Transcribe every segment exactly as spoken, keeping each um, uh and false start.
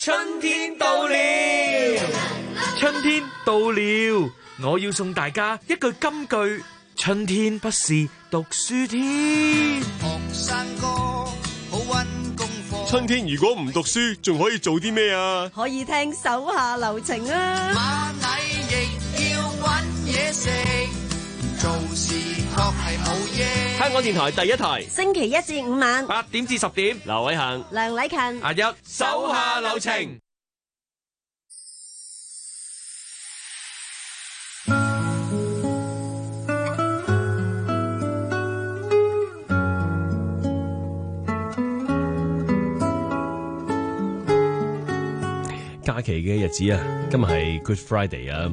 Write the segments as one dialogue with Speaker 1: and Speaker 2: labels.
Speaker 1: 春天到了，春天到了，我要送大家一句金句：春天不是讀書天。
Speaker 2: 學生哥好溫功課。
Speaker 3: 春天如果唔讀書，仲可以做啲咩啊？
Speaker 4: 可以聽手下留情啊！
Speaker 2: 螞蟻亦要搵嘢食，做事確係冇嘢。
Speaker 3: 香港電台第一台，
Speaker 4: 星期一至五晚
Speaker 1: 八點至十點，
Speaker 3: 劉偉恒、
Speaker 4: 梁禮勤、
Speaker 1: 阿一手下留情。
Speaker 3: 假期嘅日子啊，今日係 Good Friday 啊，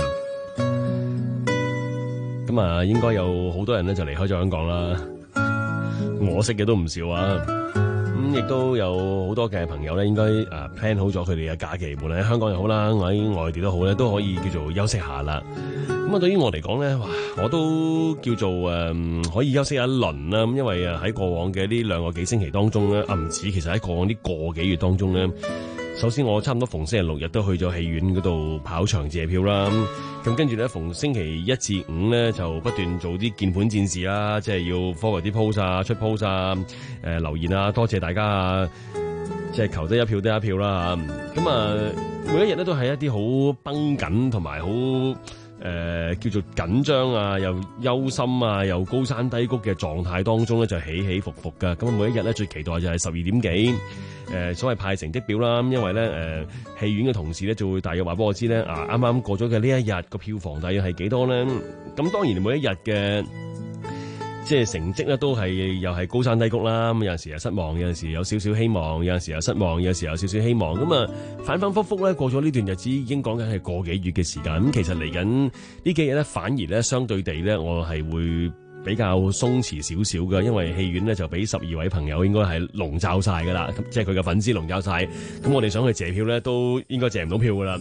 Speaker 3: 咁啊應該有好多人咧就離開咗香港啦，我識嘅都唔少啊，咁亦都有好多嘅朋友咧，應該誒 plan 好咗佢哋嘅假期，無論喺香港又好啦，我喺外地都好咧，都可以叫做休息下啦。咁啊，對於我嚟講咧，哇，我都叫做誒、呃、可以休息一輪啦。咁因為啊喺過往嘅呢兩個幾星期當中咧，啊唔止，其實喺過往呢個幾月當中咧。首先我差唔多逢星期六日都去咗戲院嗰度跑場借票啦，咁跟住咧逢星期一至五咧就不斷做啲鍵盤戰士啦，即係要 forward 啲 post 啊、出 post 啊、誒、呃、留言啊，多謝大家啊，即係求得一票得一票啦。咁啊，每一日咧都係一啲好繃緊同埋好誒叫做緊張啊，又憂心啊，又高山低谷嘅狀態當中咧就起起伏伏噶。咁每一日咧最期待就係十二點幾。誒、呃、所謂派成績表啦，因為咧誒戲院嘅同事咧就會大約話俾我知咧，啊啱啱過咗嘅呢一日個票房大約係幾多咧？咁當然每一日嘅即係成績咧都係又係高山低谷啦。咁有陣時又失望，有陣時有少少希望，有陣時又失望，有陣時有少少希望。咁啊反反覆覆咧過咗呢段日子已經講緊係個幾月嘅時間。咁其實嚟緊呢幾日咧反而咧相對地咧我係會比較鬆弛少少嘅，因為戲院咧就俾十二位朋友應該係籠罩晒噶啦，即係佢嘅粉絲籠罩晒。咁我哋想去借票咧，都應該借唔到票噶啦。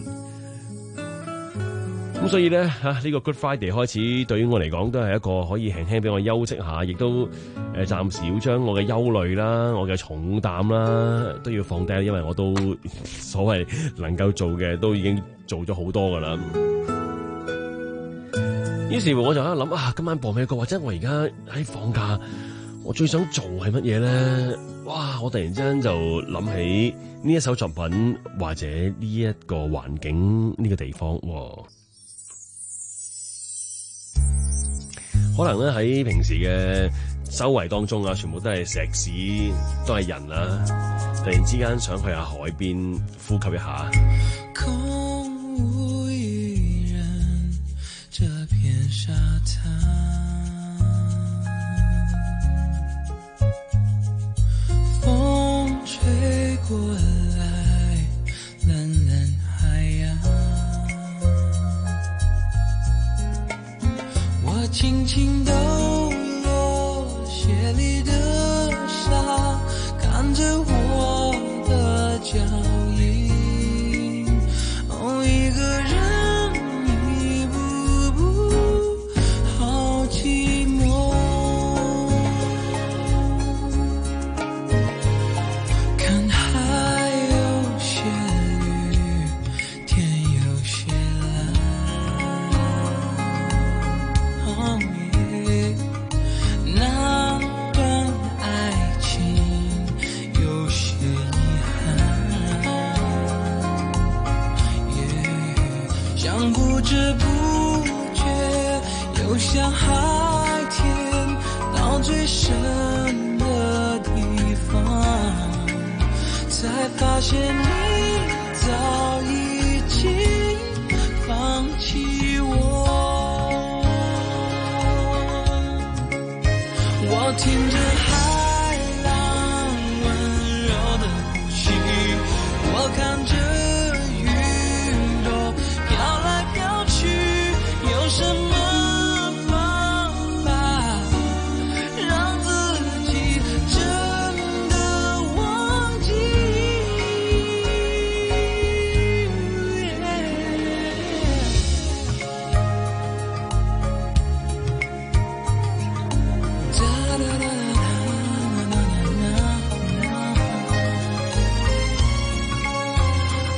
Speaker 3: 咁所以咧嚇呢個 Good Friday 開始，對於我嚟講都係一個可以輕輕俾我休息下，亦都誒暫時要將我嘅憂慮啦、我嘅重擔啦都要放低，因為我都所謂能夠做嘅都已經做咗好多噶啦。於是乎我就喺度諗啊，今晚播咩歌？或者我而家喺放假，我最想做係乜嘢咧？哇！我突然之間就諗起呢一首作品，或者呢一個環境、呢、這個地方。可能咧喺平時嘅周圍當中啊，全部都係石屎，都係人啊。突然之間想去下海邊呼吸一下。
Speaker 2: 這片沙灘，風吹過來，冷冷海洋。我輕輕抖落鞋裡的沙，看着我的腳印，哦，一個人。像海天到最深的地方，才發現你早已經放棄我。我聽着海浪溫柔的呼吸，我看着雲朵飄來飄去，有什麼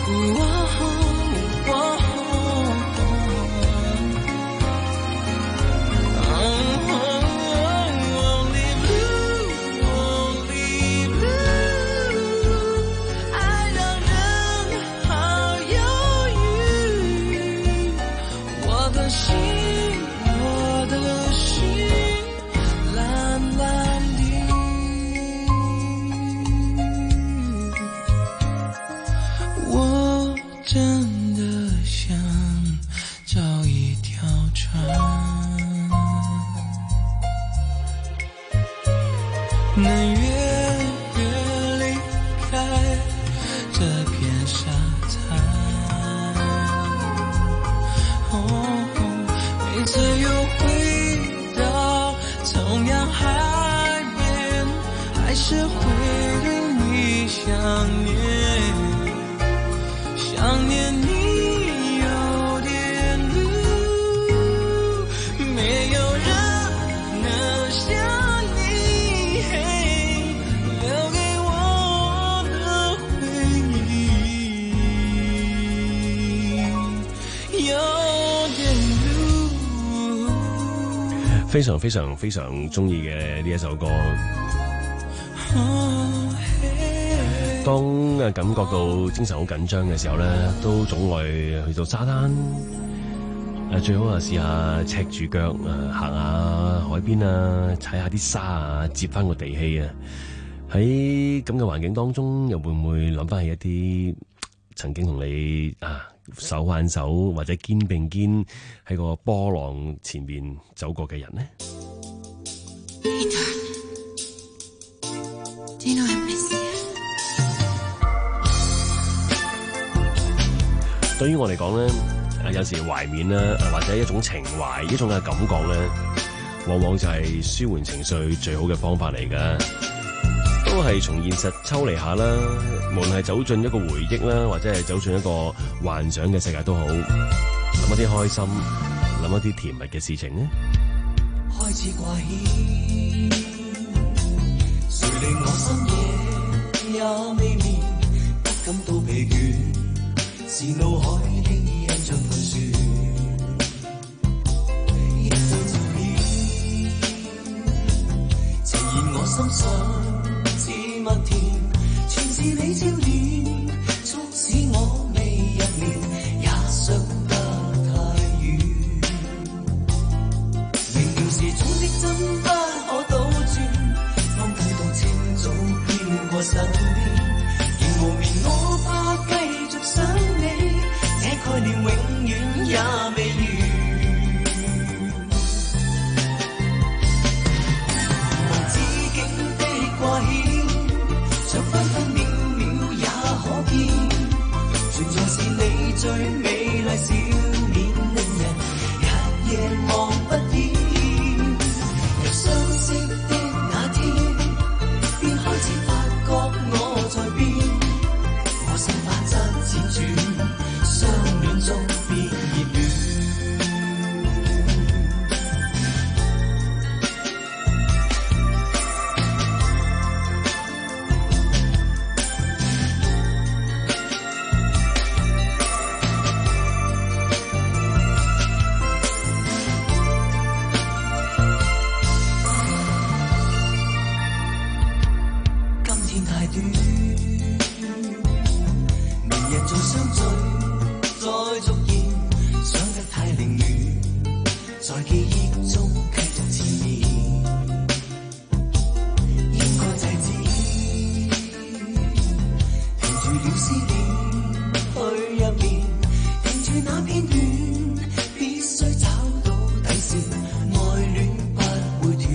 Speaker 2: 能越越离开这片沙滩，哦，每次又回到同样海边，还是会对你想念，想念你有点路，没有人能像你留给我的回忆，有点路。
Speaker 3: 非常非常非常中意嘅呢一首歌。當誒感覺到精神好緊張嘅時候咧，都總愛去到沙灘，誒最好啊試下赤住腳誒行下海邊啊，踩下啲沙啊，接翻個地氣啊。喺咁嘅環境當中，又會唔會諗翻起一啲曾經同你啊手挽手或者肩並肩喺個波浪前面走過嘅人呢？對於我嚟講咧，有時懷緬啦，或者一種情懷，一種嘅感覺咧，往往就係舒緩情緒最好嘅方法嚟㗎。都係從現實抽離下啦，無論係走進一個回憶啦，或者係走進一個幻想嘅世界都好，諗一啲開心，諗一啲甜蜜嘅事情呢。
Speaker 2: 開始掛牽，誰令我深夜也未眠，不感到疲倦，是腦海的印象盤旋，一對照片呈現我心上似蜜甜，全是你笑臉，促使我未入眠也想得太遠，明明是種的真不可倒轉，當等到清早飄過身邊，仍無眠我怕繼續想你，這概念永遠也未完，無止境的掛牽，想分分秒秒也可見，存在是你最美麗笑臉，令人日夜望不厭。由相識的那天，便開始發覺我在變，我心法則輾轉，相戀中變熱戀。今天太短，明日再相聚，再續現，想得太凌亂，在記憶中繼續纏綿，應該制止，停住了思念，去入眠，停住那片段，必須找到底線，愛戀不會斷。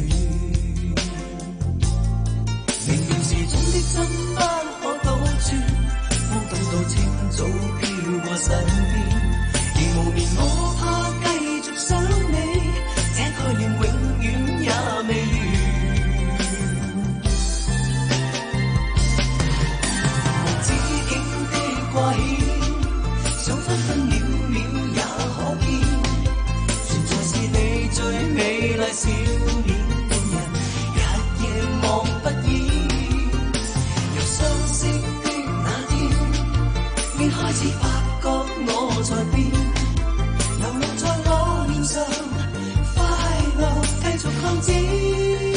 Speaker 2: 明明是種的真不可倒轉，當等到清早飄過身邊，仍無眠我怕繼續想你，這概念永遠也未完，無止境的掛牽，想分分秒秒也可見，存在是你最美麗笑臉，令人日夜望不厭。由相識的那天， 便開始發覺我在變，流露在我臉上，快樂繼續擴展。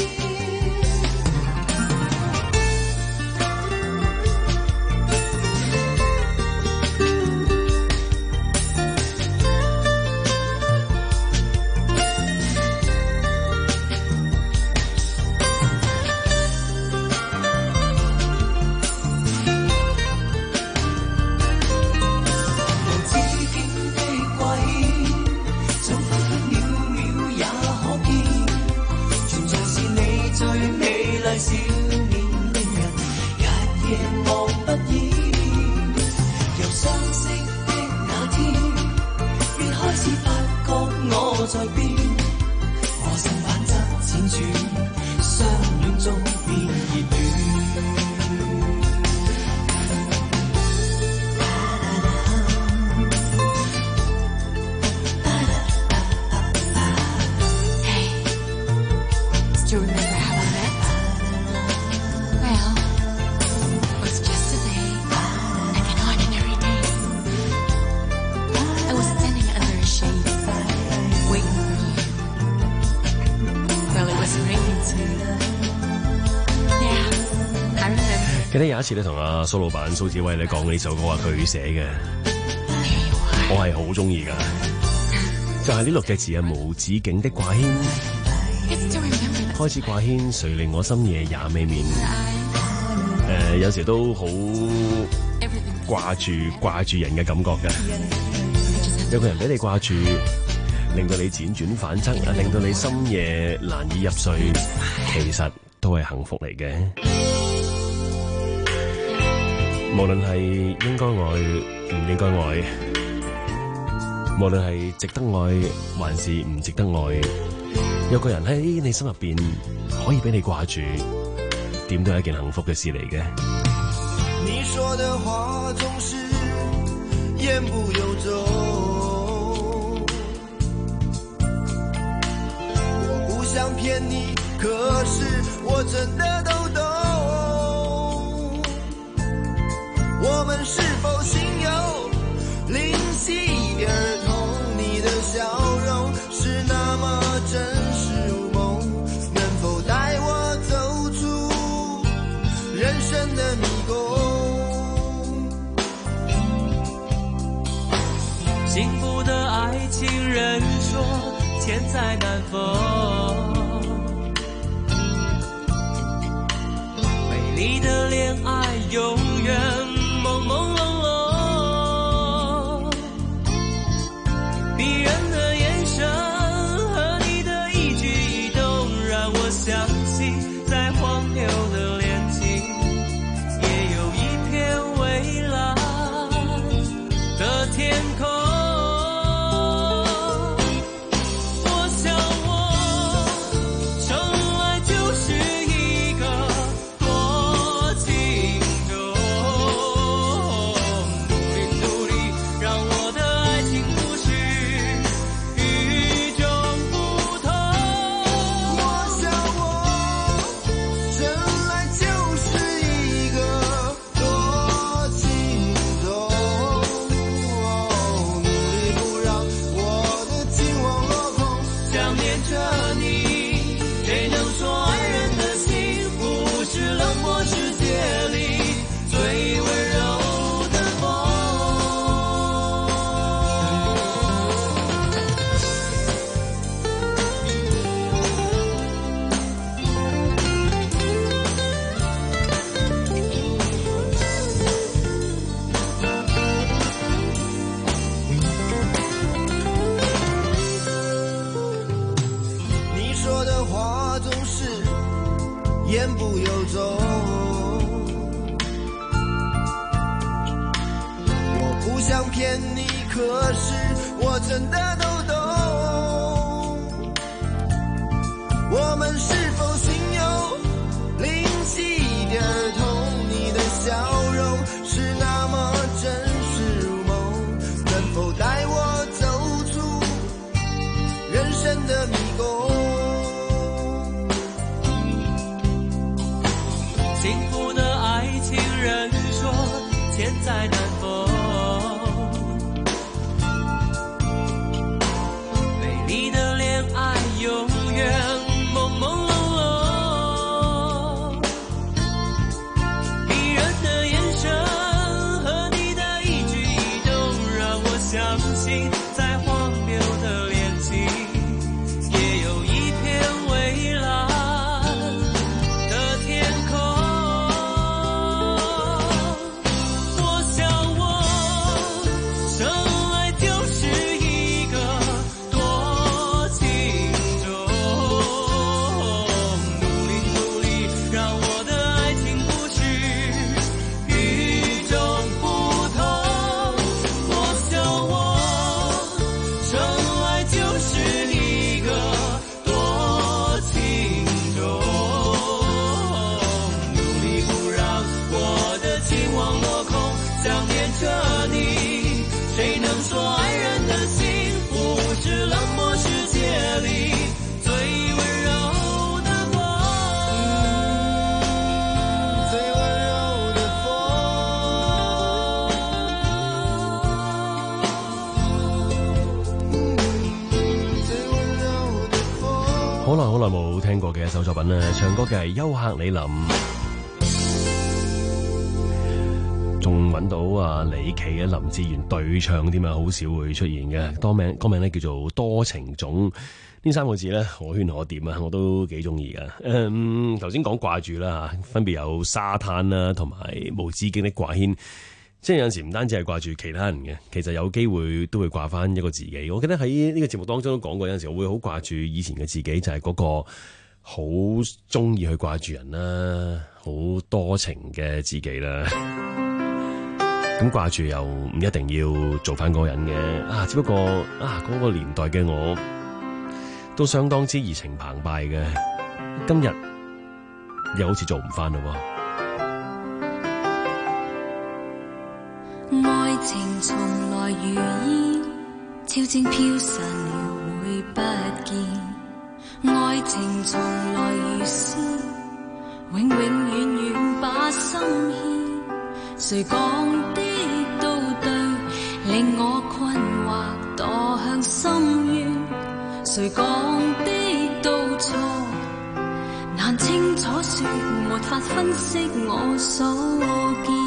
Speaker 2: 笑臉令人日夜望不厭，由相識的那天，便開始發覺我在變，我心反側輾轉，相戀中變熱戀。
Speaker 5: Hey, do you remember how I met? Well, it was just a day, like an ordinary day. I was standing under a shade, waiting for you. Well, it was raining too. Yeah, I remember.
Speaker 3: 記得有一次咧，同阿蘇老闆蘇志威你講呢首歌話佢寫嘅，
Speaker 5: There you are.
Speaker 3: 我係好中意噶，就係呢六隻字啊，無止境的掛牽，
Speaker 5: I still remember that.
Speaker 3: 開始掛牽，誰令我深夜也未眠。
Speaker 5: I,
Speaker 3: 誒、呃，有時都好
Speaker 5: everything.
Speaker 3: 掛住掛住人嘅感覺嘅，
Speaker 5: I just have
Speaker 3: 有個人俾你掛住，令到你輾轉反側，令到你深夜難以入睡，其實都係幸福嚟嘅。無論係應該愛唔應該愛，無論係值得愛還是唔值得愛，有個人喺你心入邊可以俾你掛住，點都係一件幸福嘅事嚟嘅。
Speaker 2: 你說的話總是言不由衷，我不想騙你，可是我真的都懂。我們是否心有靈犀一點兒通？你的笑容是那麼真實如夢，能否帶我走出人生的迷宮？幸福的愛情人說千載難逢，美麗的戀愛永遠朦朦朧朧，迷人的眼神和你的一舉一動讓我相信在荒謬的戀情也有一片蔚藍的天空。言不由衷，我不想騙你，可是我真的都懂。我們是否心有靈犀一點兒通？你的笑容是那麼真實如夢，能否帶我走出人生的迷宮？幸福的愛情人說千載難逢。 心，在荒谬的恋情，也有一片蔚蓝的天空。我想我生来就是一个多情种，努力努力让我的爱情故事与众不同。我想我生来就是一个多情种，努力不让我的情网落空，想念着你。谁能说爱人的心不是冷漠世界里最温柔的风，最温柔的风，最温柔的风。
Speaker 3: 好耐好耐冇聽過嘅一首作品啦，唱歌嘅係優客李林，仲揾到啊李琦嘅林志炫對唱添啊，好少會出現嘅。歌名歌名咧叫做《多情種》，呢三個字咧可圈可點啊，我都幾中意噶。誒，頭先講掛住啦嚇，分別有沙灘啦，同埋無止境的掛牽。即係有陣時唔單止係掛住其他人嘅，其實有機會都會掛翻一個自己。我記得喺呢個節目當中都講過，有陣時我會好掛住以前嘅自己，就係嗰個好中意去掛住人啦，好多情嘅自己啦。咁掛住又唔一定要做翻嗰個人嘅啊，只不過啊嗰個年代嘅我都相當之熱情澎湃嘅，今日又好似做唔翻咯喎。
Speaker 5: 愛情從來如煙，超徵飄散了會不見。愛情從來如詩，永永遠遠把心牽。誰講的都對，令我困惑墮向深淵。誰講的都錯，難清楚說，沒法分析我所見。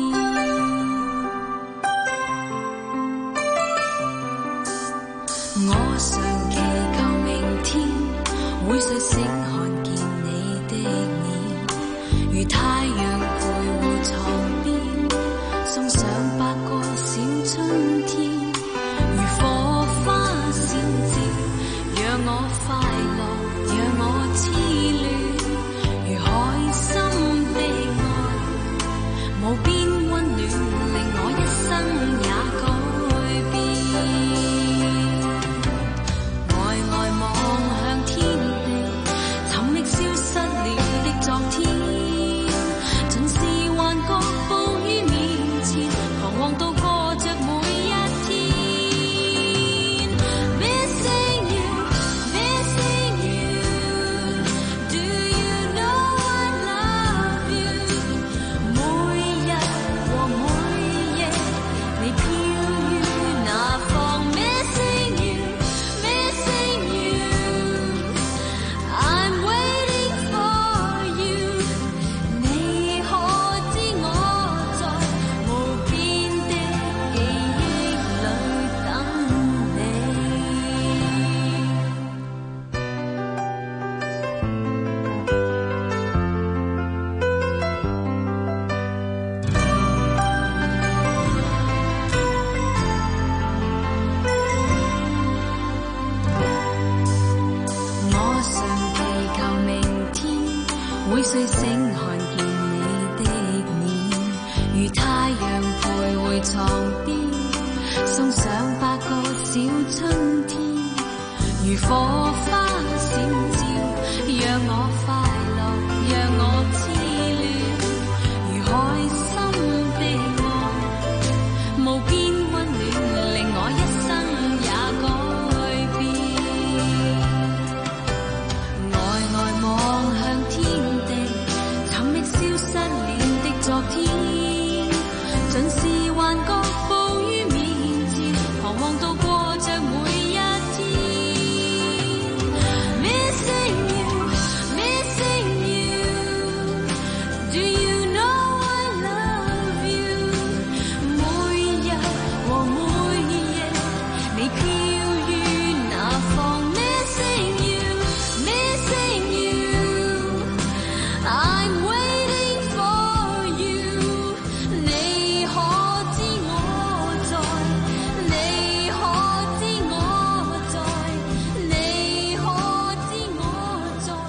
Speaker 5: 我常祈求明天會睡醒看見你的臉，如太陽徘徊床邊，送上百個小春天，如火花閃照，讓我快樂，讓我痴戀，如海深的愛，無邊溫暖，令我一生也改變。睡醒看見你的臉，如太陽徘徊床邊，送上百個小春天，如火花閃照，讓我快樂，讓我痴戀，如海深的愛，無邊溫暖，令我一生也改變。呆呆望向天地，尋覓消失了的昨天，盡是幻覺暴於面前，彷徨度過着每一天。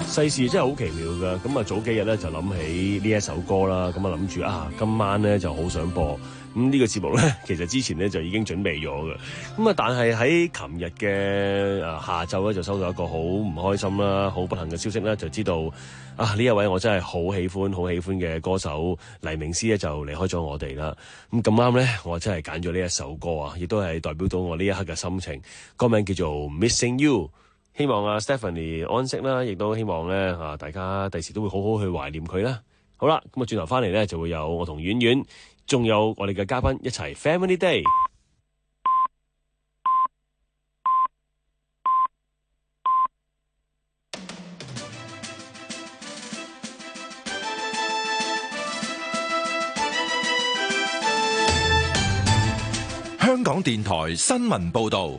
Speaker 3: 世事真係好奇妙㗎，咁啊早幾日咧就諗起呢一首歌啦，咁啊諗住啊今晚咧就好想播，咁呢個節目咧其實之前咧就已經準備咗嘅，咁啊但係喺琴日嘅啊下晝咧就收到一個好唔開心啦、好不幸嘅消息咧，就知道啊呢一位我真係好喜歡、好喜歡嘅歌手黎明詩咧就離開咗我哋啦。咁咁啱咧，我真係揀咗呢一首歌啊，亦都係代表到我呢一刻嘅心情。歌名叫做 Missing You。希望啊 Stephanie 安息啦，亦都希望咧啊大家第時都會好好去懷念佢啦。好啦，咁啊轉頭翻嚟咧就會有我同婉婉，仲有我哋嘅嘉賓一齊 Family Day。
Speaker 6: 香港電台新聞報導。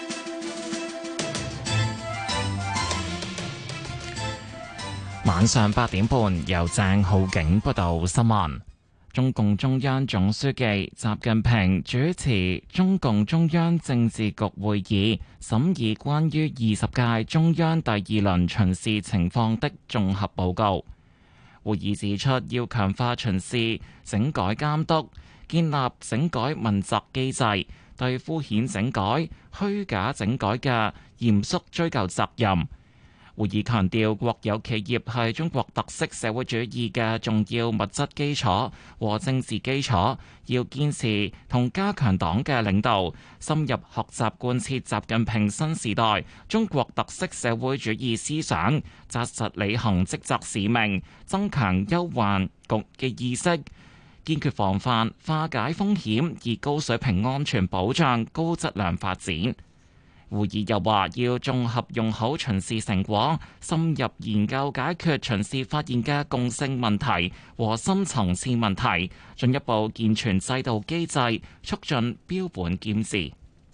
Speaker 7: 晚上八點半，由鄭浩景報道新聞。中共中央總書記習近平主持中共中央政治局會議，審議關於二十屆中央第二輪巡視情況的綜合報告。會議指出，要強化巡視整改監督，建立整改問責機制，對敷衍整改、虛假整改嘅嚴肅追究責任。會議強調，國有企業係中國特色社會主義嘅重要物質基礎和政治基礎，要堅持同加強黨嘅領導，深入學習貫徹習近平新時代中國特色社會主義思想，紮實履行職責使命，增強憂患局嘅意識，堅決防範化解風險，以高水平安全保障高質量發展。會議又話，要綜合用好巡視成果，深入研究解決巡視發現嘅共性問題和深層次問題，進一步健全制度機制，促進標本兼治。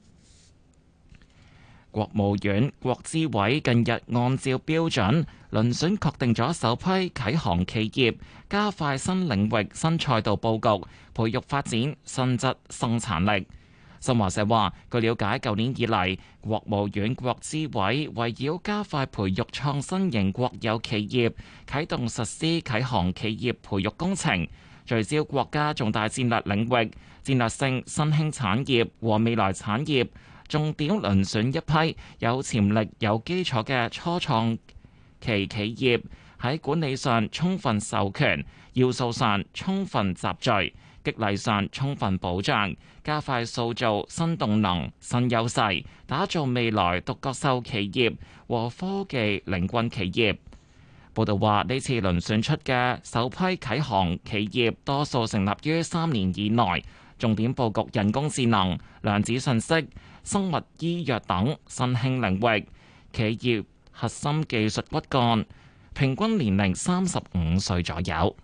Speaker 7: 國務院國資委近日按照標準遴選確定咗首批啟航企業，加快新領域新賽道佈局，培育發展新質生產力。新華社話，據了解，舊年以嚟，國務院國資委圍繞加快培育創新型國有企業，啟動實施啟航企業培育工程，聚焦國家重大戰略領域、戰略性新興產業和未來產業，重點遴選一批有潛力、有基礎嘅初創期企業，喺管理上充分授權，要素上充分集聚，激勵上充分保障，加快塑造新動能、新優勢，打造未來獨角獸企業和科技領軍企業。報道話，呢次遴選出嘅首批啟航企業，多數成立於三年以內，重點佈局人工智能、量子信息、生物醫藥等新興領域，企業核心技術骨幹，平均年齡三十五歲左右。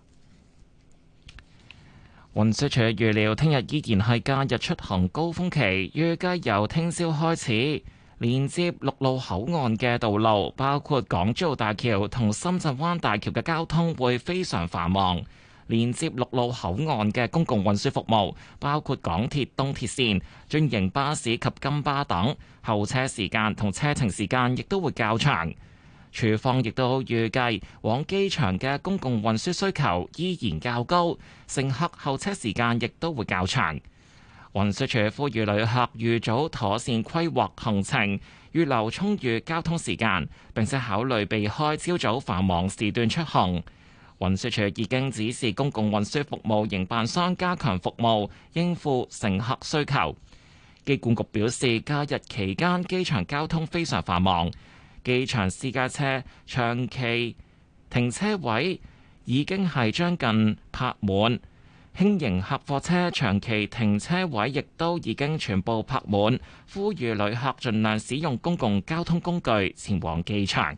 Speaker 7: 運輸署預料聽日依然係假日出行高峰期，預計由聽朝開始，連接陸路口岸嘅道路，包括港珠澳大橋同深圳灣大橋嘅交通會非常繁忙。連接陸路口岸嘅公共運輸服務，包括港鐵東鐵線、專營巴士及金巴等，候車時間同車程時間亦都會較長。署方亦都預計往機場嘅公共運輸需求依然較高，乘客候車時間亦都會較長。運輸署呼籲旅客預早妥善規劃行程，預留充裕交通時間，並且考慮避開朝早繁忙時段出行。運輸署已經指示公共運輸服務營辦商加強服務，應付乘客需求。機管局表示，假日期間機場交通非常繁忙。機場私家車長期停車位已經係將近泊滿，輕型客貨車長期停車位亦都已經全部泊滿，呼籲旅客盡量使用公共交通工具前往機場。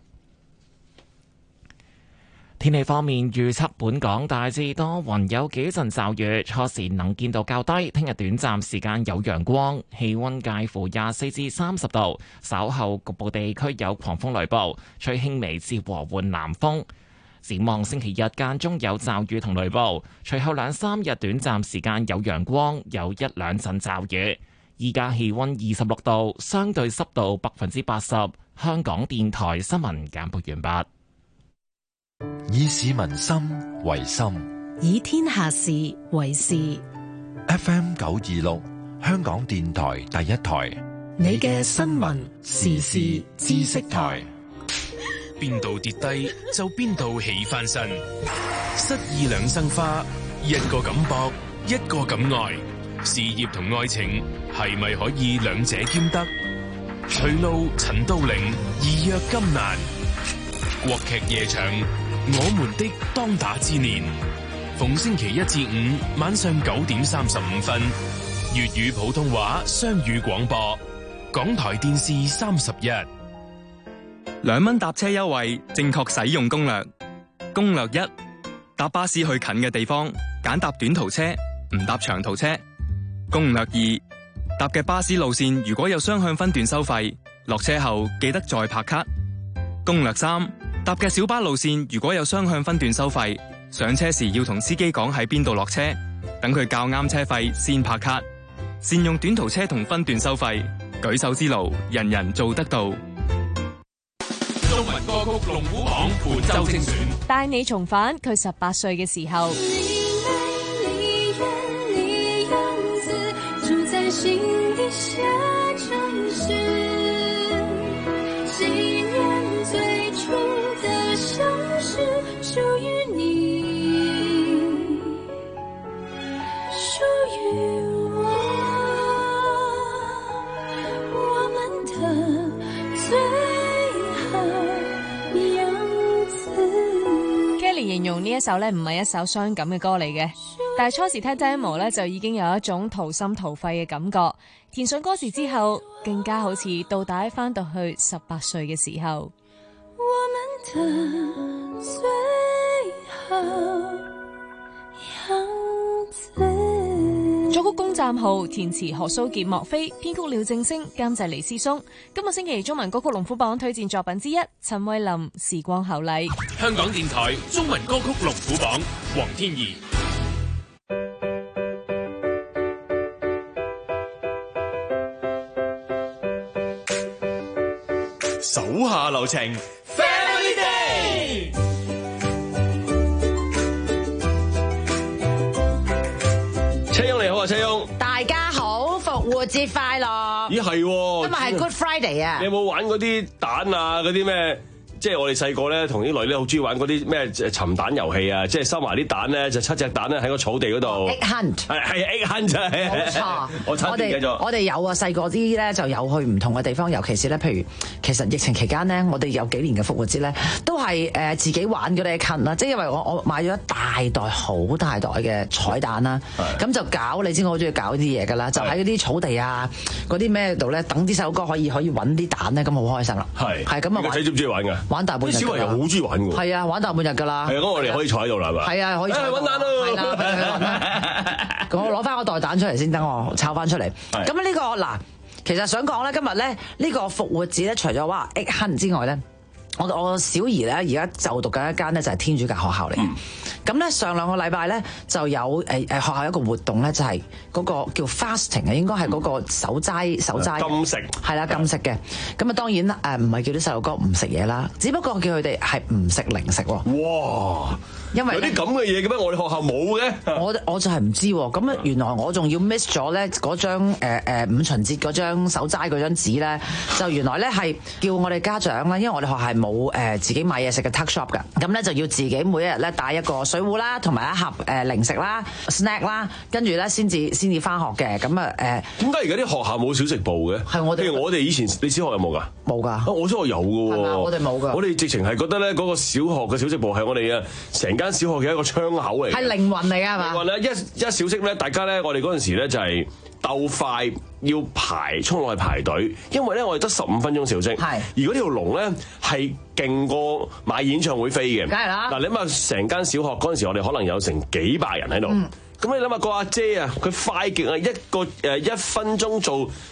Speaker 7: 天氣方面，預測本港大致多雲，有幾陣驟雨，初時能見度較低。聽日短暫時間有陽光，氣溫介乎廿四至三十度。稍後局部地區有狂風雷暴，吹輕微至和緩南風。展望星期日間中有驟雨同雷暴，隨後兩三日短暫時間有陽光，有一兩陣驟雨。依家氣溫二十六度，相對濕度百分之八十。香港電台新聞簡報完畢。
Speaker 6: 以市民心為心。
Speaker 8: 以天下事為事。
Speaker 6: F M 九二六，香港電台第一台，
Speaker 8: 你嘅新聞時事知識台。
Speaker 9: 邊度跌低就邊度起翻身。失意兩生花，一個咁搏，一個咁愛。事業同愛情係咪可以兩者兼得？徐璐、陳都靈，義約金蘭。國劇夜場，我們的當打之年，逢星期一至五晚上九點三十五分，粵語普通話雙語廣播，港台電視三十一。
Speaker 10: 兩蚊搭車優惠，正確使用攻略。攻略一：搭巴士去近嘅地方，揀搭短途車，唔搭長途車。攻略二：搭嘅巴士路線如果有雙向分段收費，落車後記得再拍卡。攻略三：搭嘅小巴路線如果有雙向分段收費，上車時要同司機講喺邊度落車，等佢較啱車費先拍卡。善用短途車同分段收費，舉手之勞，人人做得到。
Speaker 9: 中文歌曲龍虎榜本周精選，
Speaker 11: 帶你重返佢十八歲嘅時候。形容呢一首呢唔係一首傷感嘅歌嚟嘅，但係初時聽 demo 呢就已經有一種掏心掏肺嘅感覺，填上歌詞之後更加好似倒帶翻到去十八歲嘅時候。我們的最後樣子。作曲龔贊浩，填詞何蘇傑、莫非，編曲廖正聲，監製黎思松。今個星期中文歌曲龍虎榜推薦作品之一，陳慧琳《時光後麗》。
Speaker 9: 香港電台中文歌曲龍虎榜，黃天怡。
Speaker 12: 手下留情 ，Family Day。
Speaker 3: 車翁你好啊，車翁。
Speaker 13: 大家好，復活節快樂！
Speaker 3: 咦係喎，
Speaker 13: 今日係 Good Friday 啊！
Speaker 3: 你有冇玩嗰啲蛋啊？嗰啲咩？即係我哋細個咧，同啲女咧好中意玩嗰啲咩尋蛋遊戲啊！即係收埋啲蛋咧，就七隻蛋咧喺個草地嗰度。
Speaker 13: Egg hunt
Speaker 3: 係係 egg hunt 就係。
Speaker 13: 冇錯，
Speaker 3: 我差啲記咗。
Speaker 13: 我哋有啊，細個啲咧就有去唔同嘅地方，尤其是咧，譬如其實疫情期間咧，我哋有幾年嘅復活節咧，都係誒自己玩嗰啲 egg hunt 啦。即係因為我我買咗一大袋好大袋嘅彩蛋啦，咁就搞你知我好中意搞啲嘢㗎啦，就喺嗰啲草地啊嗰啲咩度咧，等啲細路哥可以可以揾啲蛋咧，咁好開心啦。係係咁啊！
Speaker 3: 你睇中唔中意玩㗎？
Speaker 13: 玩大半日。
Speaker 3: 好中意玩喎，
Speaker 13: 係啊，玩大半日㗎啦。
Speaker 3: 係啊，咁我哋可以坐喺度啦，係嘛？
Speaker 13: 係啊，可以坐喺度。
Speaker 3: 揾蛋咯，
Speaker 13: 係啦，我攞翻個袋蛋出嚟先，等我抄翻出嚟。咁呢個嗱，其實想講咧，今日咧呢個復活節咧，除咗話 egg hunt 之外咧，我我小兒咧而家就讀緊一間咧就係天主教學校嚟嘅。咁咧上兩個禮拜咧就有誒誒學校一個活動咧，就係嗰個叫 fasting 啊，應該係嗰個守齋守齋
Speaker 3: 禁食
Speaker 13: 係啦，禁食嘅。咁啊當然誒唔係叫啲細路哥唔食嘢啦，只不過叫佢哋係唔食零食喎。
Speaker 3: 哇！
Speaker 13: 因為
Speaker 3: 有啲咁嘅嘢嘅咩？我哋學校冇嘅。
Speaker 13: 我我就係唔知喎。咁原來我仲要 miss 咗咧嗰張誒誒五旬節嗰張守齋嗰張紙咧，就原來咧係叫我哋家長啦，因為我哋學校係冇誒自己買嘢食嘅 tuck shop 㗎。咁咧就要自己每一日咧帶一個水壺啦，同埋一盒誒零食啦、snack 啦，跟住咧先至先至翻學嘅。咁啊誒，
Speaker 3: 點解而家啲學校冇小食部嘅？
Speaker 13: 係我哋，
Speaker 3: 譬如我哋以前，你小學有冇㗎？
Speaker 13: 冇㗎。
Speaker 3: 我小學有㗎喎。
Speaker 13: 我哋冇㗎。
Speaker 3: 我哋直情係覺得咧，嗰個小學嘅小食部係我哋啊成間小學嘅一個窗口嚟。
Speaker 13: 係靈魂嚟㗎係嘛？
Speaker 3: 靈魂咧，一一小息咧，大家咧，我哋嗰陣時咧就係鬥快要排衝落去排隊，因為咧我哋得十五分鐘小息。係。如果呢條龍咧係勁過買演唱會飛嘅，
Speaker 13: 梗係啦。嗱，
Speaker 3: 你諗下成間小學嗰陣時，我哋可能有成幾百人喺度。咁、嗯、你諗下個阿姐啊，佢快極啊，一個誒一分鐘做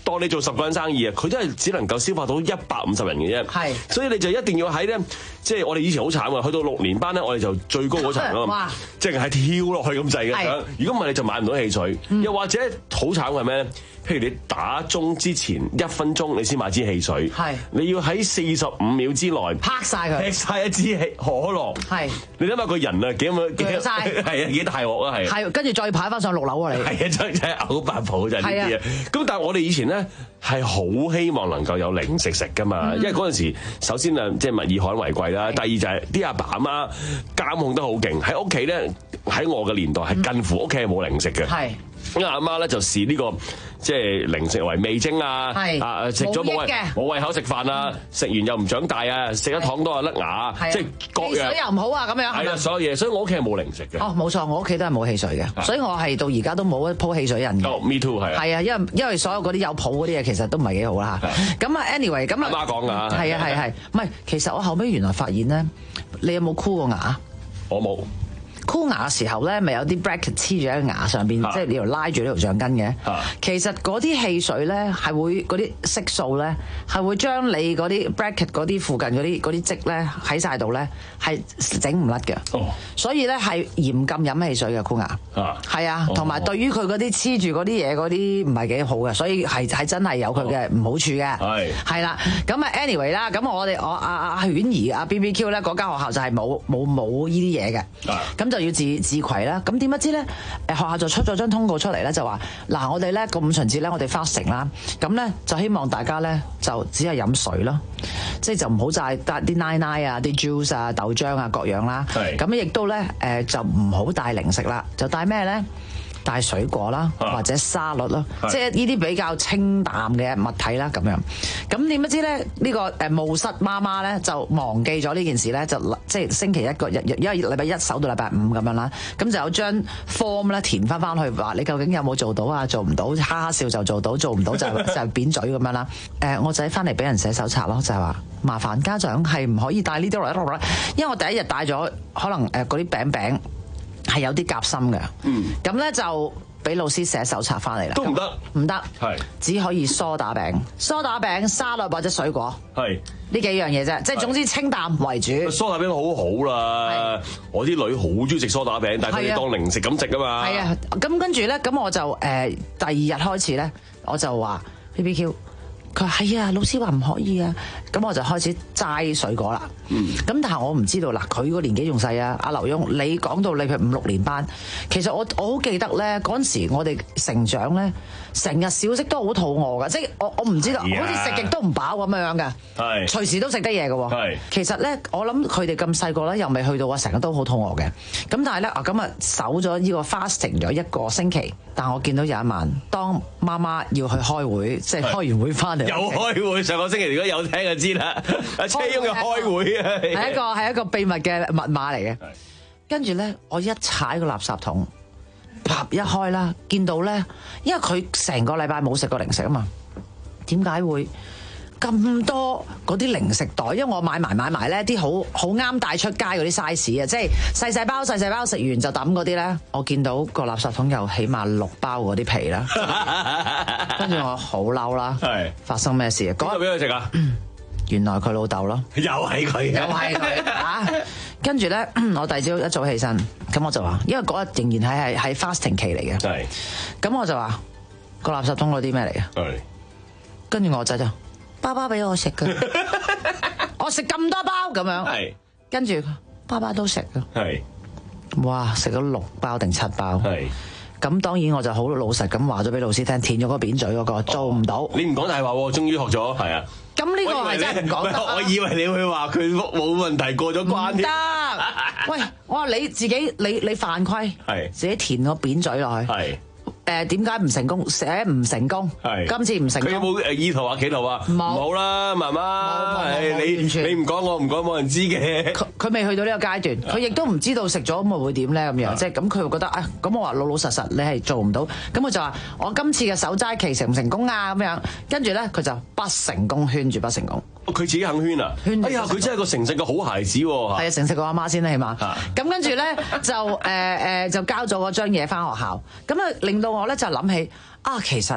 Speaker 3: 當你做十個人生意啊，佢都係只能夠消化到一百五十人嘅啫。係，所以你就一定要喺咧，即係我哋以前好慘啊，去到六年班咧，我哋就最高嗰層啊嘛，即係係跳落去咁滯嘅。如果唔係你就買唔到汽水，嗯、又或者好慘嘅係咩咧？譬如你打鐘之前一分鐘，你先買支汽水。係，你要喺四十五秒之內
Speaker 13: 拍晒佢，
Speaker 3: 劈晒一支可樂。係，你諗下個人啊幾咁幾係啊幾大鑊啊係。係，
Speaker 13: 跟住再爬翻上六樓啊你。係啊，
Speaker 3: 真係嘔白泡就係呢啲啊。咁但係我哋以前咧係好希望能夠有零食食噶嘛，嗯、因為嗰陣時首先啊即係物以罕為貴啦，第二就係啲阿爸阿媽監控得好勁，喺屋企咧喺我嘅年代係近乎屋企係冇零食嘅。係。咁阿媽咧就視呢個即係零食為味精啊，啊食咗冇胃冇胃口食飯啊，食完又唔長大啊，食一糖多啊甩牙，即係各樣。汽水又唔好啊咁樣。係啊，所有嘢，所以我屋企係冇零食嘅。哦，冇錯，我屋企都係冇汽水嘅，所以我係到而家都冇一鋪汽水人嘅。哦 ，me too 係。係啊，因為因為所有嗰啲有泡嗰啲嘢其實都唔係幾好啦嚇。咁啊 ，anyway 咁啊。阿媽講㗎。係啊係係，唔係其實我後尾原來發現咧，你有冇箍過牙？我冇。箍牙嘅時候咧，咪有啲 bracket 黐住喺牙上邊，即係你條拉住呢條橡筋嘅。其實嗰啲汽水咧，係會嗰啲色素咧，係會將你嗰啲 bracket 嗰啲附近嗰啲嗰啲積咧喺晒度咧，係整唔甩嘅。哦，所以咧係嚴禁飲汽水嘅箍牙。啊，係啊，同埋對於佢嗰啲黐住嗰啲嘢嗰啲唔係幾好嘅，所以係係真係有佢嘅唔好處嘅。係係啦，咁啊 anyway 啦，咁我哋我阿阿阿犬兒阿 B B Q 咧嗰間學校就係冇冇冇呢啲嘢嘅。咁就要自自攜啦，咁點不知咧？誒學校就出咗張通告出嚟咧，就話嗱，我哋咧個五旬節咧，我哋 fasting 啦，咁咧就希望大家咧就只係飲水咯，即係就唔好帶帶啲奶奶啊、啲 juice 啊、豆漿啊各樣啦。係咁亦都咧誒就唔好帶零食啦，就帶咩咧？帶水果啦，或者沙律啦，即係呢啲比較清淡嘅物體啦，咁樣。咁點不知咧？呢個誒務室媽媽咧就忘記咗呢件事咧，就即係星期一個日日，因為禮拜一守到禮拜五咁樣啦。咁就有張 form 咧填翻翻去，話你究竟有冇做到啊？做唔到，哈哈笑就做到，做唔到就就扁嘴咁樣啦。誒，我仔翻嚟俾人寫手冊咯，就係話麻煩家長係唔可以帶呢啲嚟，因為我第一日帶咗可能誒嗰啲餅餅。係有啲夾心嘅，咁咧、嗯、就俾老師寫手冊翻嚟啦。都唔得，唔得，係只可以梳打餅、梳打餅、沙律或者水果，係呢幾樣嘢啫。即係總之清淡為主。梳打餅好好啦，我啲女好中意食梳打餅，但係佢哋當零食咁食噶嘛。係啊，咁跟住咧，咁我就誒、呃、第二日開始咧，我就話 B B Q。佢話係啊，老師話唔可以啊，咁我就開始齋水果啦。咁、嗯、但係我唔知道嗱，佢個年紀仲細啊。阿劉墉，你講到你譬如五六年班，其實我我好記得咧，嗰陣時我哋成長咧，成日小息都好肚餓噶，即係我我唔知道，好似食極都唔飽咁樣噶，係隨時都食得嘢嘅喎。係其實咧，我諗佢哋咁細個咧，又未去到話成日都好肚餓嘅。咁但係咧，啊咁啊守咗呢個 fasting 咗一個星期，但我見到有一晚，當媽媽要去開會，即係開完會翻嚟。有開會，上個星期如果有聽就知啦。阿車翁嘅開會啊，係一個係一個秘密嘅密碼嚟嘅。跟住咧，我一踩個垃圾桶，啪一開啦，見到咧，因為佢成個禮拜冇食過零食啊嘛，點解會咁多嗰啲零食袋？因為我買埋買埋咧啲好好啱帶出街嗰啲 size 啊，即係細細包細細包食完就抌嗰啲咧。我見到個垃圾桶有起碼六包嗰啲皮啦，跟住我好嬲啦。係發生咩事啊？講俾佢食啊！原來佢老豆咯，又係佢，又係佢啊！跟住咧，我第二朝一早起身，咁我就話，因為嗰日仍然係係係 fasting 期嚟嘅，係。咁我就話個垃圾桶嗰啲咩嚟嘅？係。跟住我仔就爸爸俾我食嘅，我食咁多包咁樣，係。跟住爸爸都食嘅，係。哇！食咗六包定七包，係。咁當然我就好老實咁話咗俾老師聽，填咗個扁嘴嗰個做唔到。你唔講大話喎，終於學咗，係啊。咁呢個係真係唔講得。我以為你會話佢冇問題過咗關。唔得，喂，我話你自己，你你犯規，係自己填個扁嘴落去，係。誒點解唔成功？寫唔成功，係今次唔成功。佢有冇誒意圖啊？企圖啊？唔好啦，媽媽，你完全你唔講我唔講冇人知嘅。佢佢未去到呢個階段，佢亦都唔知道食咗咁啊會點咧咁樣，即係咁佢會覺得啊，咁我話老老實實你係做唔到，咁佢就話我今次嘅守齋期成唔成功啊咁樣，跟住咧佢就不成功，圈住不成功。佢自己肯圈啊！圈哎呀，佢真係個誠實嘅好孩子喎。係啊，誠實個阿媽先啦，起碼。咁跟住咧就誒誒就交咗嗰張嘢翻學校，咁啊令到我咧就諗起啊，其實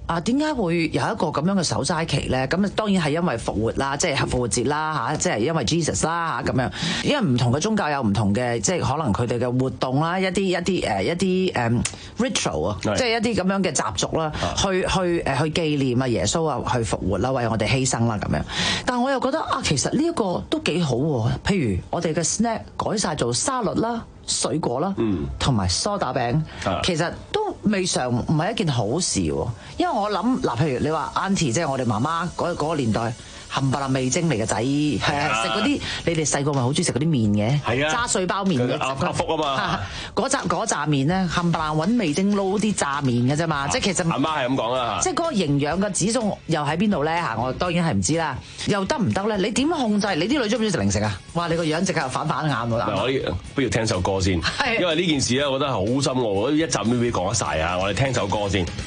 Speaker 13: 啊，點解會有一個咁樣嘅守齋期咧？咁當然係因為復活啦，即係復活節啦嚇，即係因為 Jesus 啦嚇咁樣。因為唔同嘅宗教有唔同嘅，即係可能佢哋嘅活動啦，一啲一啲誒一啲誒 ritual 啊，即係一啲咁樣嘅習俗啦，去去誒去紀念啊耶穌啊去復活啦，為我哋犧牲啦咁樣。但係我又覺得啊，其實呢一個都幾好喎。譬如我哋嘅 snack 改晒做沙律啦、水果啦，同埋梳打餅，其實都未嘗唔係一件好事喎。因為我諗嗱，譬如你話 Auntie 即係我哋媽媽嗰嗰個年代。冚唪唥味精嚟嘅仔，係啊！食嗰啲，你哋細個咪好中意食嗰啲麵嘅，係啊，炸碎包麵嘅，
Speaker 3: 阿阿福啊嘛，
Speaker 13: 嗰扎嗰扎麵咧，冚唪唥揾味精撈啲炸麵嘅啫嘛，即係其實
Speaker 3: 阿媽係咁講啦，
Speaker 13: 即係嗰個營養嘅指數又喺邊度咧嚇？我當然係唔知啦，又得唔得咧？你點控制？你啲女中唔中意食零食啊？哇！你個樣即刻反反眼喎！
Speaker 3: 我呢不如聽首歌先，因為呢件事咧，我覺得係好深奧，我一集都未講得晒啊！我哋聽首歌先。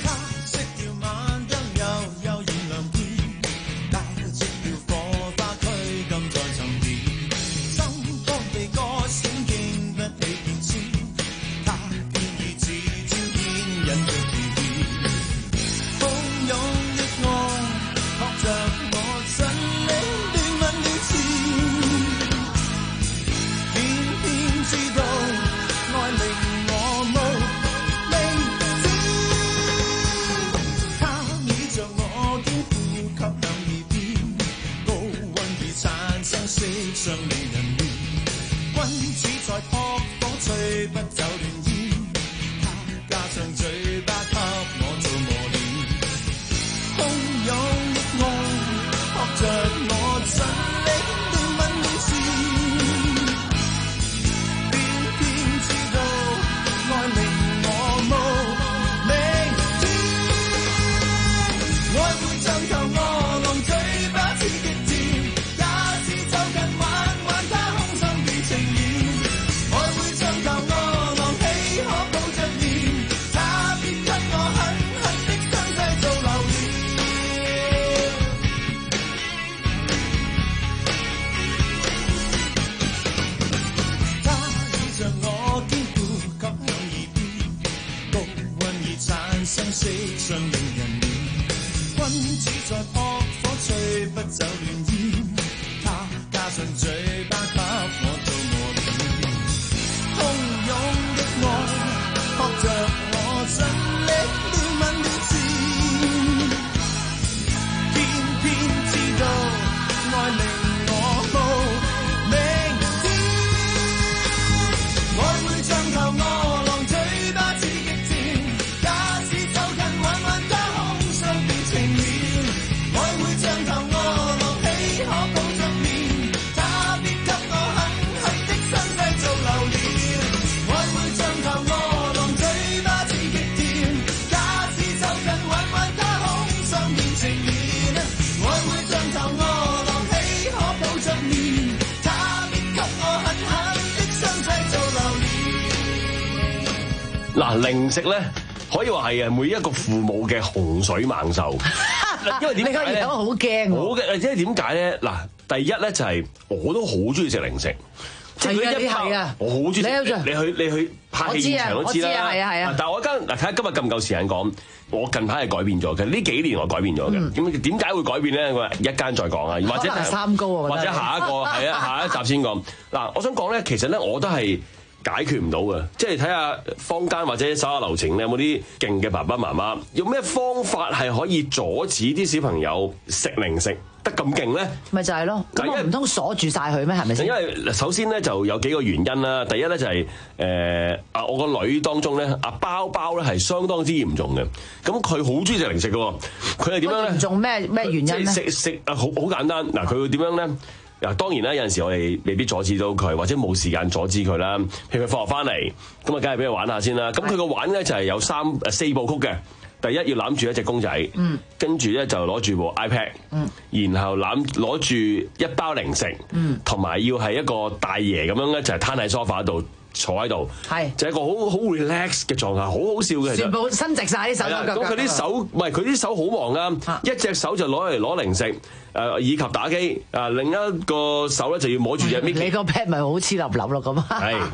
Speaker 3: 嗱，零食咧可以話係啊每一個父母嘅洪水猛獸，因為點解咧？
Speaker 13: 好驚
Speaker 3: 我嘅，即係點解咧？嗱，第一咧就係我都好中意食零食，即係佢一包，我好中意食。你去你去拍戲現場都知啦，係啊係啊。但係我今嗱睇下今日夠唔夠時間講，我近排係改變咗嘅，呢幾年我改變咗嘅。咁點解會改變咧？我一間再講啊，或者係
Speaker 13: 三高啊，
Speaker 3: 或者下一個係啊下一集先講。嗱，我想講咧，其實咧我都係解決唔到嘅，即係睇下坊間或者手下留情咧，有冇啲勁嘅爸爸媽媽，有咩方法係可以阻止啲小朋友食零食得咁勁咧？
Speaker 13: 咪就係咯，咁我唔通鎖住晒佢咩？係咪先？
Speaker 3: 因為首先咧就有幾個原因啦。第一咧就係誒啊，我個女當中咧，阿包包咧係相當之嚴重嘅。咁佢好中意食零食嘅喎，佢係點樣咧？嚴重咩咩原因咧？食食啊，好好簡單。嗱，佢會點樣咧？嗱，當然啦，有陣時我哋未必阻止到佢，或者冇時間阻止佢啦。譬如佢放學翻嚟，咁啊，梗係俾佢玩下先啦。咁佢個玩咧就係有三誒四部曲嘅。第一要攬住一隻公仔，嗯、跟住咧就攞住部 iPad，嗯、然後攬攞住一包零食，同埋、嗯、要係一個大爺咁樣咧，就係攤喺 sofa 度坐喺度，係是就係一個好好 relax 嘅狀態，好好笑嘅。
Speaker 13: 全部伸直晒啲手腳腳。
Speaker 3: 咁佢啲手唔係佢啲手好忙啊，一隻手就攞嚟攞零食。誒以及打機，啊另一個手咧就要摸住隻 Mickey。
Speaker 13: 你個 pad 咪好黐立立咯咁啊！
Speaker 3: 係，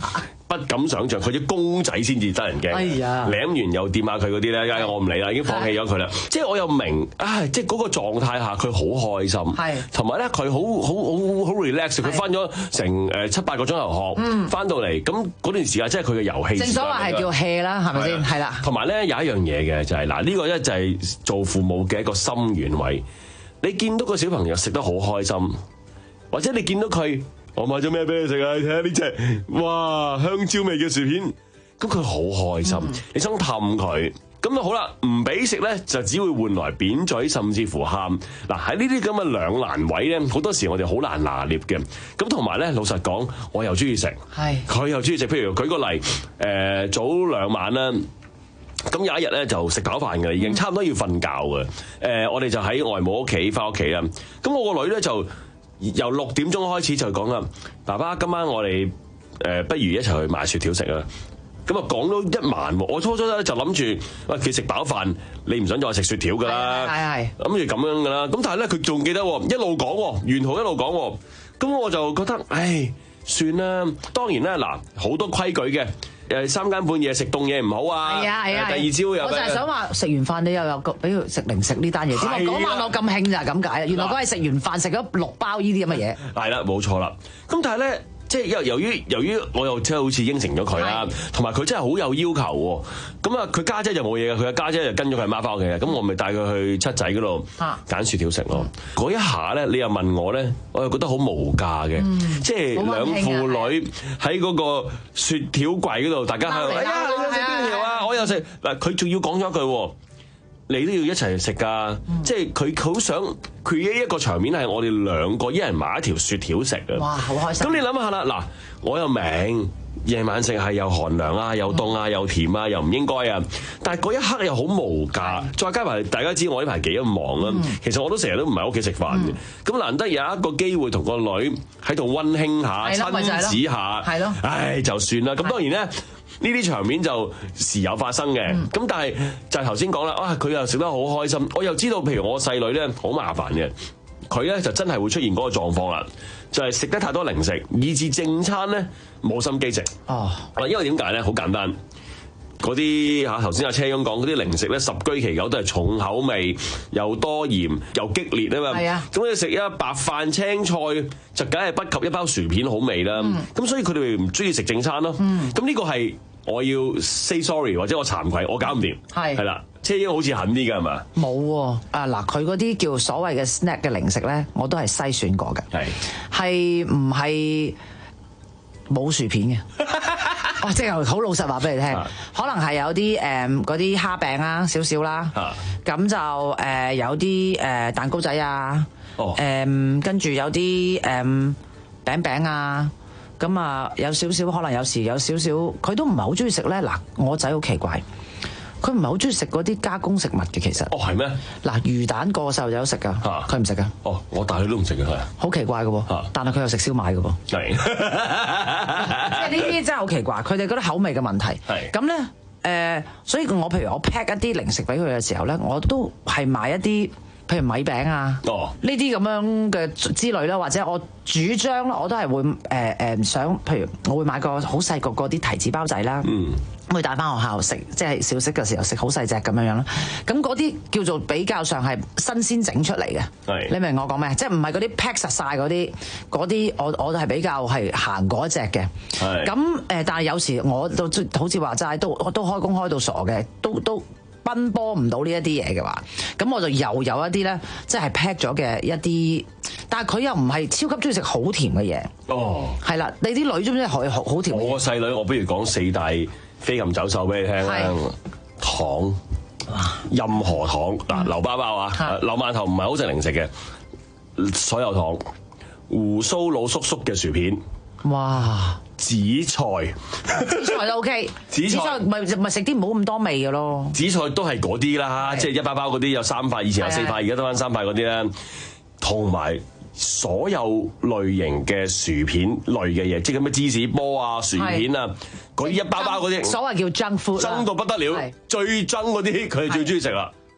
Speaker 3: 不敢想像佢啲公仔先至得人驚。
Speaker 13: 哎呀，
Speaker 3: 舐完又掂下佢嗰啲咧，我唔理啦，已經放棄咗佢啦。即係我又明，唉，即係嗰個狀態下佢好開心，係同埋咧佢好好好好 relax，佢翻咗成誒七八個鐘頭學，翻到嚟咁嗰段時間即係佢嘅遊戲時間。
Speaker 13: 正所謂係叫 hea 啦，係咪先？係啦。
Speaker 3: 同埋咧有一樣嘢嘅就係嗱，呢個咧就係做父母嘅一個心願位。你見到個小朋友食得好開心，或者你見到佢。我買咗咩俾你食啊？你睇下呢隻，哇，香蕉味嘅薯片，咁佢好開心。嗯、你想氹佢，咁就好啦。唔俾食咧，就只會換來扁嘴，甚至乎喊。嗱，喺呢啲咁嘅兩難位咧，好多時我哋好難拿捏嘅。咁同埋咧，老實講，我又中意食，係佢又中意食。譬如舉個例，誒、呃、早兩晚啦。咁有一日咧就食飽飯嘅，已經差唔多要瞓覺嘅。誒、呃，我哋就喺外母屋企翻屋企啦。咁我個女咧就。由六點鐘開始就講啦，爸爸今晚我哋誒、呃、不如一齊去買雪條食啊！咁啊講咗一晚喎，我初初咧就諗住，喂佢食飽飯，你唔想再食雪條噶啦，係係諗住咁樣噶啦。咁但係咧佢仲記得一路講，沿途一路講，咁我就覺得，唉，算啦。當然啦，嗱好多規矩嘅。誒三更半夜食凍嘢唔好啊！係啊係啊！第二朝又
Speaker 13: 我就係想話食完飯你又有個俾佢食零食呢單嘢，點解嗰晚我咁興就係咁解啊？原來嗰係食完飯食咗六包呢啲咁嘅嘢。係啦，
Speaker 3: 冇錯啦。咁但係咧，即係由由於由於我又即係好似應承咗佢啦，同埋佢真係好有要求喎。咁啊，佢家姐就冇嘢嘅，佢嘅家姐就跟咗佢阿媽翻屋企嘅。咁我咪帶佢去七仔嗰度揀雪條食咯。嗰一下咧，你又問我咧，我又覺得好無價嘅，即係兩父女喺嗰個雪條櫃嗰度，大家喺度，哎呀，你又食邊條啊？我又食嗱，佢仲要講咗一句，你都要一齊食㗎。即係佢好想 create 一個場面係我哋兩個一人買一條雪條食嘅。哇，好開心！咁你諗下啦，嗱，我又明。夜晚食係又寒涼啊，又凍啊，又甜啊，又唔應該啊！但係嗰一刻又好無價，再加埋大家知我呢排幾咁忙啦。其實我都成日都唔喺屋企食飯嘅，咁難得有一個機會同個女喺度溫馨下、親子下，係咯，唉，就算啦。咁當然咧，呢啲場面就時有發生嘅。咁但係就係頭先講啦，啊，佢又食得好開心，我又知道，譬如我細女咧好麻煩嘅，佢咧就真係會出現嗰個狀況啦。就係食得太多零食，以至正餐咧冇心機食。哦，因為點解咧？好簡單，嗰啲嚇頭先阿車咁講嗰啲零食咧，十居其九都係重口味，又多鹽，又激烈啊嘛。係啊。咁你食一白飯青菜，就梗係不及一包薯片好味啦。咁、嗯、所以佢哋唔中意食正餐咯。咁呢、嗯、個係我要 say sorry 或者我慚愧，我搞唔掂。係係啦。車英好似狠啲㗎係嘛？
Speaker 13: 冇喎，啊嗱，佢嗰啲叫所謂嘅 snack 嘅零食咧，我都係篩選過嘅，係係唔係冇薯片嘅？哦，即係好老實話俾你聽，可能係有啲誒嗰啲蝦餅啊，少少啦，咁就誒有啲誒蛋糕仔啊，誒跟住有啲誒餅餅啊，咁啊有少少可能有時有少少，佢都唔係好中意食咧。嗱，我仔好奇怪。佢唔係好中意食嗰啲加工食物嘅，其實。哦，係咩？嗱，魚蛋個細路仔有食噶，佢唔食噶。哦，我大女都唔食嘅，係。好奇怪嘅喎，但係佢又食燒賣嘅喎。係。即係呢啲真係好奇怪，佢哋覺得口味嘅問題。係。咁咧，誒，所以我譬如我 pack 一啲零食俾佢嘅時候咧，我都係買一啲，譬如米餅啊，哦，呢啲咁樣嘅之類啦，或者我主張啦，我都係會誒誒想，譬如我會買個好細個嗰啲提子包仔啦。嗯。會帶翻學校食，即係小息嘅時候食好細隻咁樣樣啦。咁嗰啲叫做比較上係新鮮整出嚟嘅。係，你明我講咩？即係唔係嗰啲 pack 實曬嗰啲，嗰啲我我係比較係行嗰隻嘅。係。咁誒，但係有時我都好似話齋，都我都開工開到傻嘅，都都奔波唔到呢一啲嘢嘅話，咁我就又有一啲咧，即係 pack 咗嘅一啲，但係佢又唔係超級中意食好甜嘅嘢。哦。係啦，你啲女中唔中意好好甜？
Speaker 3: 我個細女，我不如講四大飛禽走獸俾你聽啦，糖，任何糖嗱，流包包啊，流饅頭唔係好食零食嘅，所有糖，胡鬚老叔叔嘅薯片，哇，紫菜，
Speaker 13: 紫菜都 OK， 紫菜咪咪食啲唔好咁多味嘅咯，
Speaker 3: 紫菜都係嗰啲啦，即係一包包嗰啲有三塊，以前有四塊，而家得翻三塊嗰啲咧，同埋所有類型嘅薯片類嘅嘢，即係咁嘅芝士波啊、薯片啊。嗰啲一包包嗰啲，
Speaker 13: 所謂叫 junk food，
Speaker 3: 憎到不得了，最憎嗰啲佢係最中意食啦。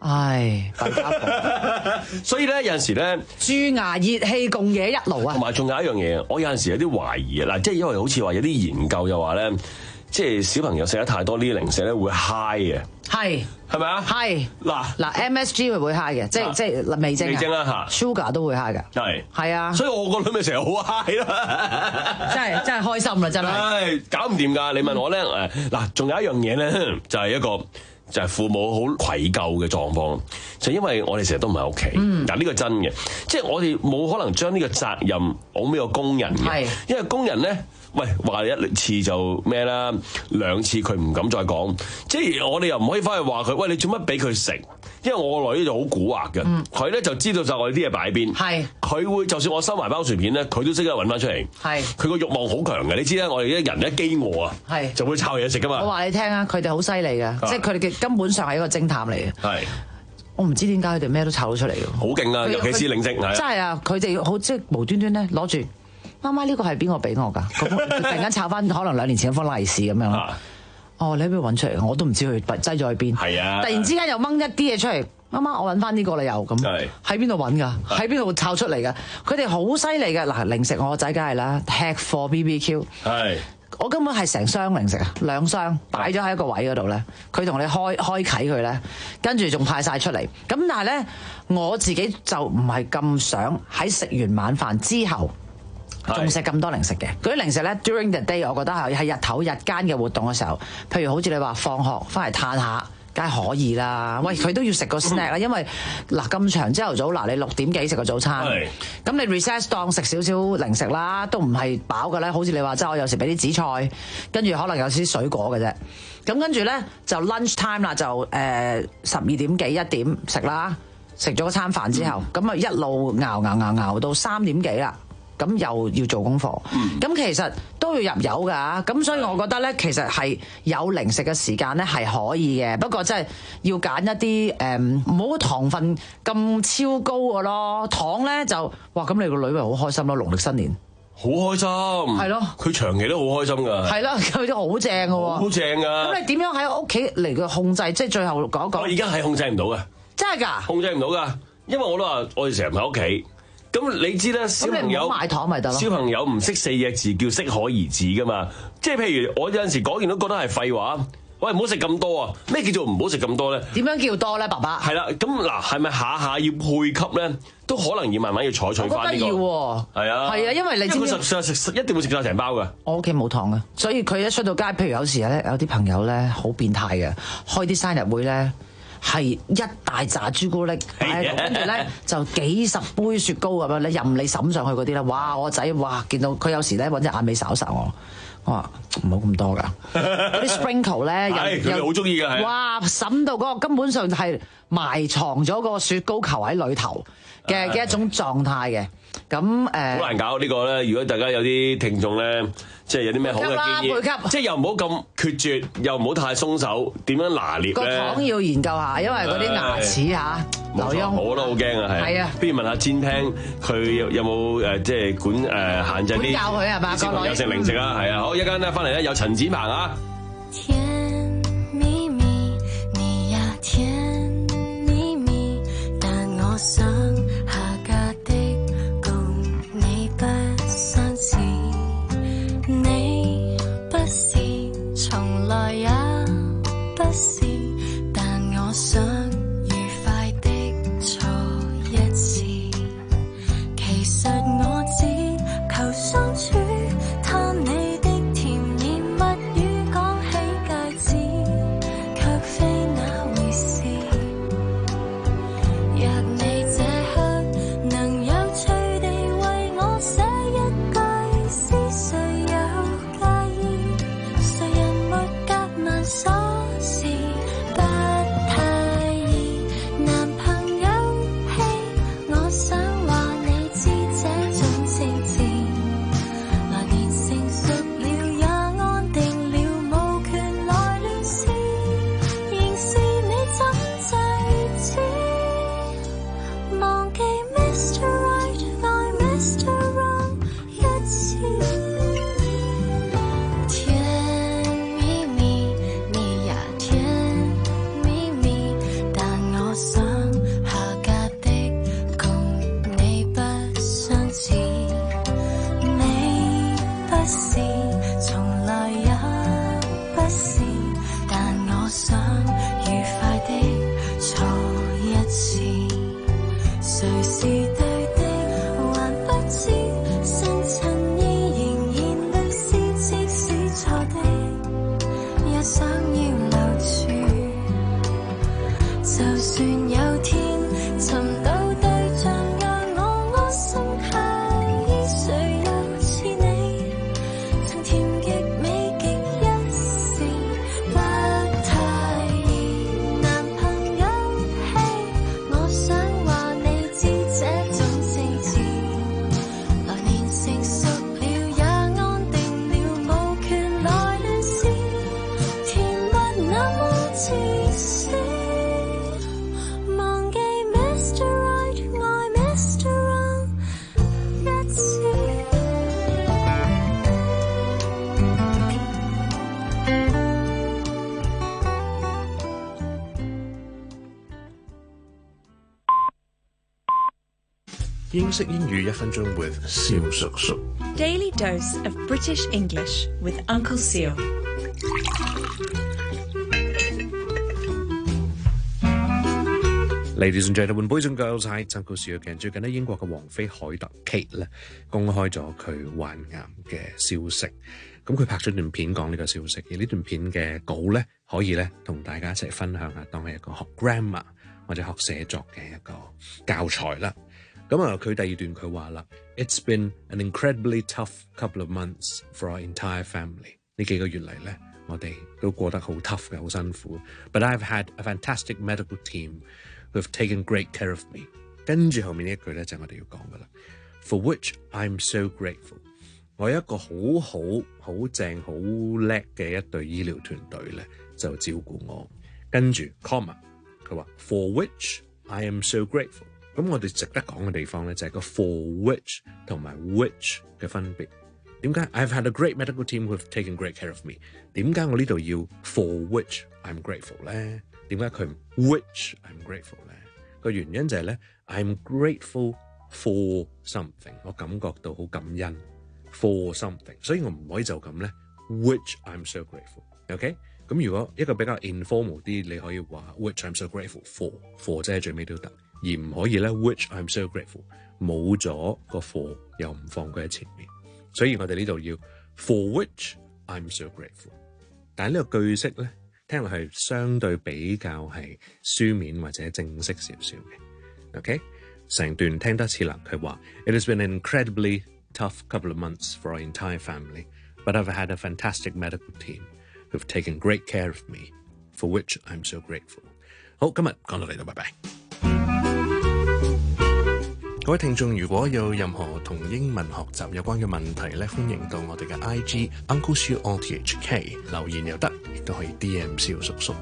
Speaker 13: 唉，弊家伙。
Speaker 3: 所以咧有陣時咧，
Speaker 13: 蛀牙熱氣共冶一爐啊！
Speaker 3: 同埋仲有一樣嘢，我有陣時有啲懷疑啊！嗱，即係因為好似話有啲研究又話咧，即係小朋友食得太多呢啲零食咧會 high 嘅。
Speaker 13: 係
Speaker 3: 係咪啊？
Speaker 13: 係
Speaker 3: 嗱
Speaker 13: 嗱 M S G 會會 high 嘅，即係即係味精
Speaker 3: 味精啦嚇
Speaker 13: ，sugar 都會 high 嘅。
Speaker 3: 係
Speaker 13: 係啊，
Speaker 3: 所以我個女咪成日好 high 咯，
Speaker 13: 真係真係開心啦，真係。
Speaker 3: 唉，搞唔掂㗎！你問我咧誒嗱，仲有一樣嘢咧，就係一個。就係父母好愧疚嘅狀況，就因為我哋成日都唔喺屋企。嗱呢個真嘅，即係我哋冇可能將呢個責任攬俾個工人嘅，因為工人咧，喂話一次就咩啦，兩次佢唔敢再講，即係我哋又唔可以翻去話佢，喂你做乜俾佢食？因為我個女就好蠱惑嘅，佢咧、嗯、就知道就我哋啲嘢擺邊，佢會就算我收埋包薯片咧，佢都識得揾翻出嚟。佢個慾望好強嘅，你知啦，我哋啲人一飢餓啊，就會抄嘢食噶嘛。
Speaker 13: 我話你聽啊，佢哋好犀利嘅，即係佢哋嘅根本上係一個偵探嚟嘅。
Speaker 3: 係，我
Speaker 13: 唔知點解佢哋咩都抄到出嚟嘅。
Speaker 3: 好勁啊！尤其是零食，
Speaker 13: 真係啊！佢哋好即係無端端咧攞住媽媽呢個係邊個俾我㗎？佢突然間抄翻可能兩年前嗰封利是咁樣。哦，你喺邊度揾出嚟？我都唔知佢擠咗喺邊。係啊！突然之間又掹一啲嘢出嚟，媽媽我揾翻呢個啦又咁。係喺邊度揾㗎？喺邊度抄出嚟㗎？佢哋好犀利嘅嗱，零食我個仔梗係啦，吃貨 B B Q。係。我根本係成箱零食啊，兩箱擺咗喺一個位嗰度咧，佢同你開開啓佢咧，跟住仲派晒出嚟。咁但係咧，我自己就唔係咁想喺食完晚飯之後。仲食咁多零食嘅，嗰啲零食咧 during the day， 我覺得係係日頭日間嘅活動嘅時候，譬如好似你話放學翻嚟嘆下，梗係可以啦。喂，佢都要食個 snack 啦，因為嗱咁長朝頭早嗱，你六點幾食個早餐，咁你 recess 當食少少零食啦，都唔係飽嘅咧。好似你話齋，我有時俾啲紫菜，跟住可能有啲水果嘅啫。咁跟住咧就 lunch time 啦，就誒十二點幾一點食啦，食咗餐飯之後，咁啊、嗯、一路熬熬熬熬到三點幾啦。咁又要做功課，咁、嗯、其實都要入油㗎，咁所以我覺得咧，其實係有零食嘅時間咧係可以嘅，不過真係要揀一啲誒唔好糖分咁超高嘅咯，糖咧就哇咁你個女咪好開心咯，農曆新年
Speaker 3: 好開心，係咯，佢長期都好開心㗎，係咯，
Speaker 13: 佢都好正㗎喎，
Speaker 3: 好正㗎，
Speaker 13: 咁你點樣喺屋企嚟嘅控制？即係最後講一講，
Speaker 3: 我而家係控制唔到㗎，真係㗎，控制唔到㗎，因為我都話我哋成日唔喺屋企。咁你知啦，小朋友
Speaker 13: 買糖咪得咯。小
Speaker 3: 朋友唔識四隻字叫適可而止噶嘛，即係譬如我有陣時講完都覺得係廢話。喂，唔好食咁多啊！咩叫做唔好食咁多咧？
Speaker 13: 點樣叫多咧，爸爸？係
Speaker 3: 啦，咁嗱，係咪下下要配給咧？都可能要慢慢要採取翻呢個。
Speaker 13: 我覺得要喎。
Speaker 3: 係啊。係啊，
Speaker 13: 因為你知唔知？
Speaker 3: 佢實實食一定會食晒成包㗎。
Speaker 13: 我屋企冇糖嘅，所以佢一出到街，譬如有時咧，有啲朋友咧好變態嘅，開啲生日會咧。係一大紮朱古力，跟住咧就幾十杯雪糕咁樣咧，任你揼上去嗰啲咧，哇！我仔哇見到佢有時咧揾隻眼尾睄睄我，我話唔好咁多㗎，嗰啲 sprinkle 咧又
Speaker 3: 又好中意㗎，
Speaker 13: 哇！揼到嗰個根本上係埋藏咗個雪糕球喺裏頭嘅嘅一種狀態嘅，咁誒
Speaker 3: 好難搞呢個咧。如果大家有啲聽眾咧，即係有啲咩好嘅建議，即係又唔好咁決絕，又唔好太鬆手，點樣拿捏咧？
Speaker 13: 個糖要研究下，因為嗰啲牙齒嚇，劉墉
Speaker 3: 我都好驚啊，係。係啊，不如問下餐廳，佢有有冇誒即係管誒限制啲？
Speaker 13: 教佢係嘛？
Speaker 3: 小朋友食零食啊，係啊。好，一間咧翻嚟咧有陳展鵬啊。
Speaker 5: 想下嫁的共你不相似，你不是，從來也不是，但我想愉快的錯一次。其實我只求相處，貪你的甜言蜜語講起誰是對的，還不知星塵依然現歷史，即使錯的也想要留住。就算有天尋到對象，讓我安心下依，誰又似你曾甜極美極一時不太易。男朋友，嘿，我想話你知這種政治，來年成熟了也安定了，無權來亂試，甜蜜那麼自私。忘記 Mister Right 愛 Mister Wrong 一次。
Speaker 14: 英式英語一分鐘 with 蕭叔叔。
Speaker 15: Daily dose of British English with Uncle Seal.
Speaker 14: Ladies and gentlemen, boys and girls, hi, it's Uncle Seal again. 最近咧，英國嘅王妃凱特 Kate 咧公開咗佢患癌嘅消息。咁佢拍咗段片講呢個消息，而呢段片嘅稿咧可以咧同大家一齊分享下，當係一個學 grammar 或者學寫作嘅一個教材啦。咁啊，佢第二段佢話啦 ，It's been an incredibly tough couple of months for our entire family。呢幾個月嚟咧，我哋都過得好 tough 嘅，好辛苦。But I've had a fantastic medical team who have taken great care of me。跟住後面呢一句咧就係我哋要講噶啦 ，For which I'm so grateful。我有一個好好好正好叻嘅一隊醫療團隊咧，就照顧我。跟住 comma 佢話 For which I am so grateful。咁我哋值得講嘅地方咧，就係個 for which 同埋 which 嘅分別。點解 I've had a great medical team who have taken great care of me？ 點解我呢度要 for which I'm grateful 咧？點解佢唔 which I'm grateful 咧？個原因就係咧 I'm grateful for something， 我感覺到好感恩 for something， 所以我唔可以就咁咧 which I'm so grateful。OK？ 咁如果一個比較 informal 啲，你可以話 which I'm so grateful for，for 即係最尾都得。而唔可以咧 which I'm so grateful 冇咗個 for 又唔放佢喺前面，所以我哋呢度要 for which I'm so grateful。 但係呢個句式咧聽落係相對比較係書面或者正式少少嘅。 OK， 成段聽得次啦，佢話 It has been an incredibly tough couple of months for our entire family, but I've had a fantastic medical team who've taken great care of me, for which I'm so grateful。 好，今日講到嚟度，拜拜。各位聽眾，如果有任何同英文學習有關嘅問題咧，歡迎到我哋嘅 I G Uncle Siu O T H K 留言又得，亦都可以 D M 蕭叔叔。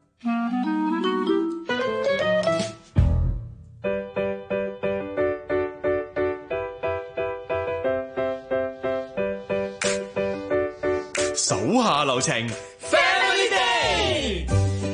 Speaker 12: 手下留情 Family Day。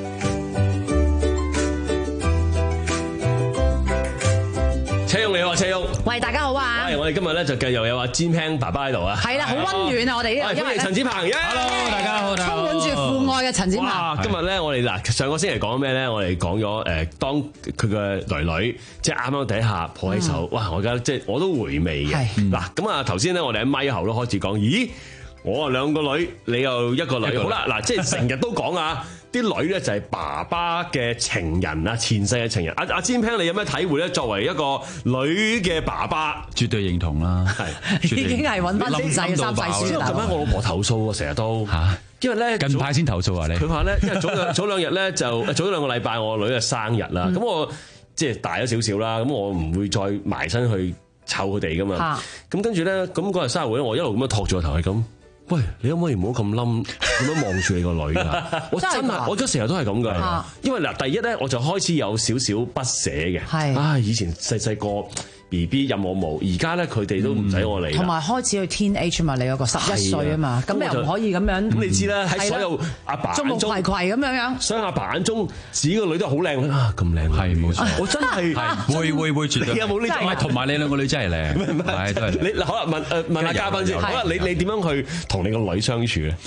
Speaker 3: 車勇你好啊，車勇。
Speaker 13: 喂，大家好啊！
Speaker 3: 喂，我哋今日咧就繼續有阿詹兄爸爸喺度啊。
Speaker 13: 係啦，好溫暖啊！我哋呢度，因為
Speaker 3: 陳子鵬
Speaker 13: ，Hello， 大家好，大家好，充滿住父愛嘅陳子鵬。
Speaker 3: 哇！今日咧，我哋嗱上個星期講咩咧？我哋講咗誒，當佢嘅女女即係啱啱第一下抱起手，哇！我而家即係我都回味嘅。嗱，咁啊頭先咧，我哋喺咪後都開始講，咦？我啊兩個女，你又一個女，好啦，嗱，即係成日都講啊。啲女咧就係爸爸嘅情人啊，前世嘅情人。阿阿詹兄，你有咩體會咧？作為一個女嘅爸爸，
Speaker 16: 絕對認同啦，
Speaker 13: 係已經係揾翻啲仔三世書啦。
Speaker 3: 咁樣我老婆投訴喎，成日都嚇，因為咧
Speaker 16: 近排先投訴啊你。
Speaker 3: 佢話咧，因為早兩早兩日咧就早兩個禮拜我個女嘅生日啦，咁我即係大咗少少啦，咁我唔會再埋身去湊佢哋噶嘛。咁跟住咧，咁嗰日生日會咧，我一路咁樣托住個頭係咁。喂，你可唔可以唔好咁冧咁樣望住你個女啊？我真係，我而家成日都係咁噶。因為嗱，第一咧，我就開始有少少不捨嘅。係，唉，以前細細個 B B 任我冇，而家咧佢哋都唔使我嚟。
Speaker 13: 同埋開始去 teenage 嘛，你嗰個十一歲啊嘛，咁又唔可以咁樣。
Speaker 3: 咁你知啦，喺所有阿爸眼中，眾目睽睽咁樣樣。所以阿爸眼中自己個女都好靚啊，咁靚係冇錯。我真係
Speaker 16: 會會會絕對。
Speaker 3: 你有冇呢種？
Speaker 16: 唔係，同埋你兩個女真係靚，係都係。
Speaker 3: 你好啦，問誒問下嘉賓先。好啦，你你點樣去同你個女相處咧？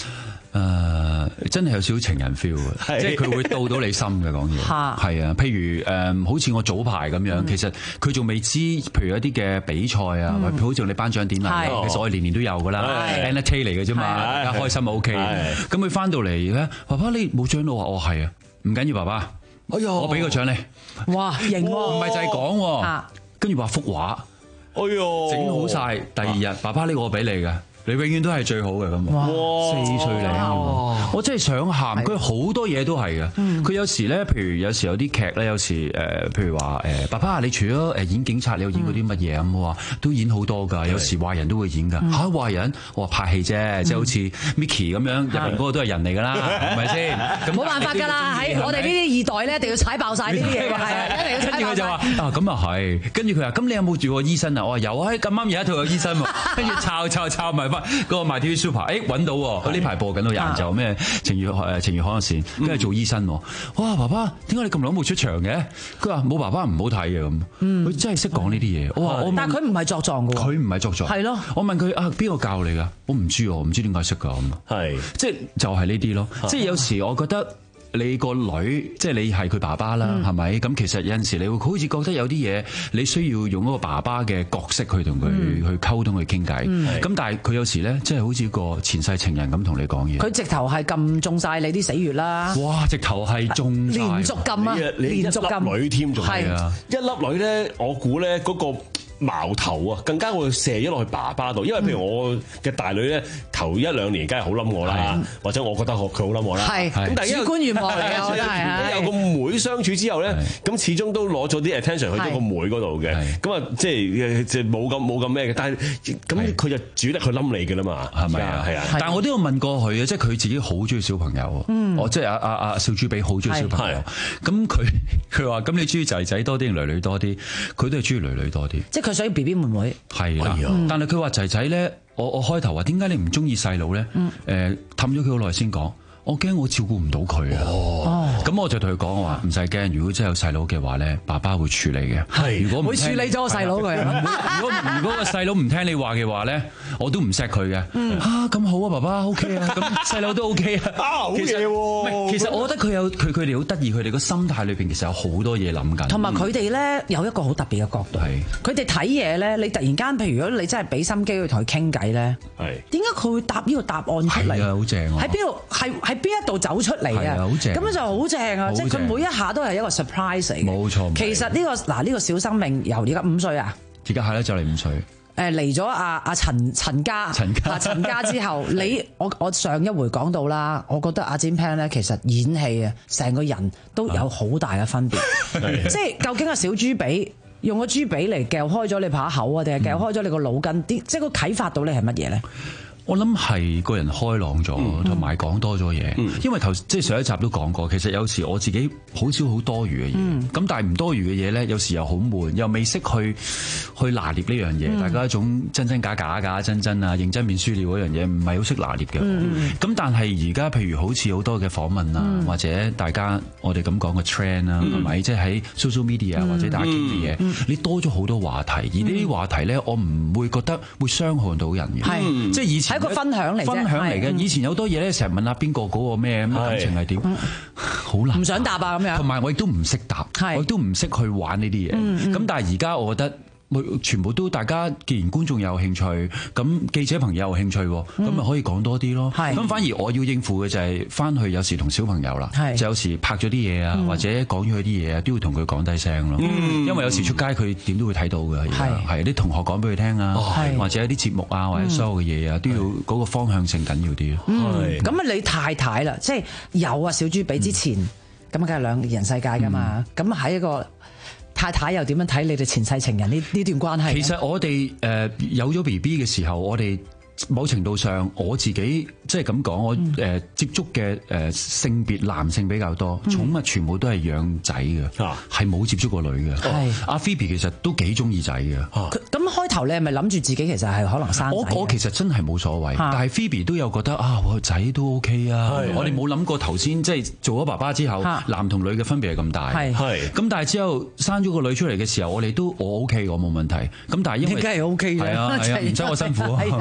Speaker 16: 誒真係有少少情人 feel 嘅，即係佢會到到你心嘅講嘢，係啊，譬如誒好似我早排咁樣，其實佢仲未知，譬如一啲嘅比賽啊，或者好似你頒獎典禮，其實我哋年年都有噶啦 ，entertain 嚟嘅啫嘛，大家開心就 OK。咁佢翻到嚟咧，爸爸你冇獎到啊？我係啊，唔緊要，爸爸，我俾個獎你。
Speaker 13: 哇，型喎！
Speaker 16: 唔係就係講，跟住畫幅畫，哎喲，整好晒。第二日，爸爸呢個我俾你嘅。你永遠都係最好嘅咁，四歲零，我真係想喊。佢好多嘢都係嘅。佢有時咧，譬如有時有啲劇咧，有時誒，譬如話誒，爸爸你除咗誒演警察，你有演過啲乜嘢咁？我話都演好多㗎。有時壞人都會演㗎。嚇壞人，我話拍戲啫，即係好似 Mickey 咁樣，入面嗰個都係人嚟㗎啦，係咪先？
Speaker 13: 冇辦法㗎啦，喺我哋呢啲二代咧，一定要踩爆晒呢啲嘢㗎，係啊，一定要踩爆晒。跟住佢就話啊，咁啊係。跟住佢話：咁你有冇住過醫生啊？我話有啊，咁啱有一套有醫生喎。跟住抄抄抄埋。嗰個 My ที วี Super， 誒揾到喎，呢排播緊到晏晝咩情緣誒情緣海岸線，跟住做醫生喎。哇，爸爸點解你咁耐冇出場嘅？佢話冇爸爸唔好睇嘅咁。佢真係識講呢啲嘢。我話我， 但係佢唔係作狀嘅喎。
Speaker 16: 佢唔係作狀。係咯。我問佢啊，邊個教你㗎？我唔知喎，唔知點解識㗎咁。係，即係就係呢啲咯。即係有時我覺得。你個女即係你係佢爸爸啦，係咪？咁其實有陣時你會好似覺得有啲嘢你需要用嗰個爸爸嘅角色去同佢去溝通去傾偈。咁但係佢有時咧，即係好似個前世情人咁同你講嘢。佢
Speaker 13: 直頭係撳中晒你啲死穴啦！
Speaker 16: 哇！直頭係中
Speaker 13: 連續撳啊！連續撳
Speaker 3: 女添仲係啊！一粒女咧，我估咧嗰個矛頭啊，更加會射咗落去爸爸度，因為譬如我嘅大女咧，頭一兩年梗係好冧我啦，或者我覺得佢好冧我啦。係，咁但係主觀願望嚟嘅，我覺得係。有個妹相處之後咧，咁始終都攞咗啲 attention 去咗個妹嗰度嘅，咁啊即係即係冇咁冇咁咩嘅，但係咁佢就主力去冧你嘅啦嘛，係咪啊？係啊。
Speaker 16: 但係我都有問過佢嘅，即係佢自己好中意小朋友，我即係阿阿阿小豬比好中意小朋友，咁佢佢話：咁你中意仔仔多啲定女女多啲？佢都係中意女女多啲。
Speaker 13: 即係佢想要 B B 妹妹。係
Speaker 16: 啦，但係佢話仔仔咧，我我開頭話點解你唔中意細佬咧？誒，氹咗佢好耐先講，我驚我照顧唔到佢啊。哦，咁我就同佢講我話唔使驚，如果真係有細佬嘅話咧，爸爸會處理嘅。係，如果唔
Speaker 13: 會處理咗個細佬佢。
Speaker 16: 如果如果個細佬唔聽你話嘅話咧，我都唔錫佢嘅。啊，咁好啊，爸爸 OK 啊，咁細佬都 OK 啊。啊，好嘢喎！其實我覺得佢有佢佢哋好得意，佢哋個心態裏邊其實有好多嘢諗緊。
Speaker 13: 同埋佢哋咧有一個好特別嘅角度。係，佢哋睇嘢咧，你突然間譬如如果你真係俾心機去同佢傾偈咧，係點解佢會答呢個答案出嚟？
Speaker 16: 係啊，好正啊！
Speaker 13: 喺邊度係喺邊一度走出嚟啊？
Speaker 16: 好正，
Speaker 13: 咁樣就好正啊！即係佢每一下都係一個 surprise 嚟嘅。冇錯。其實呢個嗱呢個小生命由而家五歲啊，
Speaker 16: 而家係咧就嚟五歲。
Speaker 13: 誒嚟咗阿阿陳陳家，陳家陳家之後，你我我上一回講到啦，我覺得阿 Jim Pan 咧其實演戲啊，成個人都有好大嘅分別。即係究竟阿小豬比用個豬比嚟撬開咗你把口啊，定係撬開咗你個腦筋？啲即係個啟發到你係乜嘢咧？
Speaker 16: 我諗係個人開朗咗，同埋講多咗嘢。嗯、因為頭即係上一集都講過，其實有時我自己好少好多餘嘅嘢。咁、嗯、但係唔多餘嘅嘢咧，有時又好悶，又未識去去拿捏呢樣嘢。嗯、大家一種真真假假、假真真啊、認真變輸了嗰樣嘢，唔係好識拿捏嘅。咁、嗯、但係而家譬如好似好多嘅訪問啊，嗯、或者大家我哋咁講嘅 trend 啊，係咪、嗯？即係喺 social media、嗯、或者大家傾嘅嘢，嗯、你多咗好多話題，而呢啲話題咧，我唔會覺得會傷害到人嘅。嗯、即係以前。係一個分享嚟，分享嚟嘅。以前有好多嘢咧，成日問下邊個嗰個咩咁感情係點，好難。唔想答啊咁樣。同埋我亦都唔識答，我亦都唔識去玩呢啲嘢。咁但係而家我覺得。全部都大家，既然觀眾有興趣，咁記者朋友有興趣，咁咪可以講多啲咯。咁反而我要應付嘅就係翻去有時同小朋友啦，就有時拍咗啲嘢啊，或者講咗佢啲嘢啊，都要同佢講低聲咯。因為有時出街佢點都會睇到嘅，係啲同學講俾佢聽啊，或者有啲節目啊，或者所有嘅嘢啊，都要嗰個方向性緊要啲咯。咁啊，你太太啦，即係有啊，小豬比之前咁梗係兩人世界㗎嘛，咁喺一個。太太又點樣睇你哋前世情人呢呢段關係？其實我哋誒有咗 B B 嘅時候，我哋某程度上我自己即係咁講，我誒接觸嘅誒性別男性比較多，寵物全部都係養仔嘅，係冇接觸過女嘅。係阿 Phoebe 其實都幾中意仔嘅。咁開頭你係咪諗住自己其實係可能生仔？我我其實真係冇所謂，但係 Phoebe 都有覺得啊，我個仔都 OK 啊。我哋冇諗過頭先即係做咗爸爸之後，男同女嘅分別係咁大。係咁，但係之後生咗個女出嚟嘅時候，我哋都我 OK，我冇問題。咁但係因為梗係 OK 嘅，係啊係啊，唔使我辛苦啊，係咪先？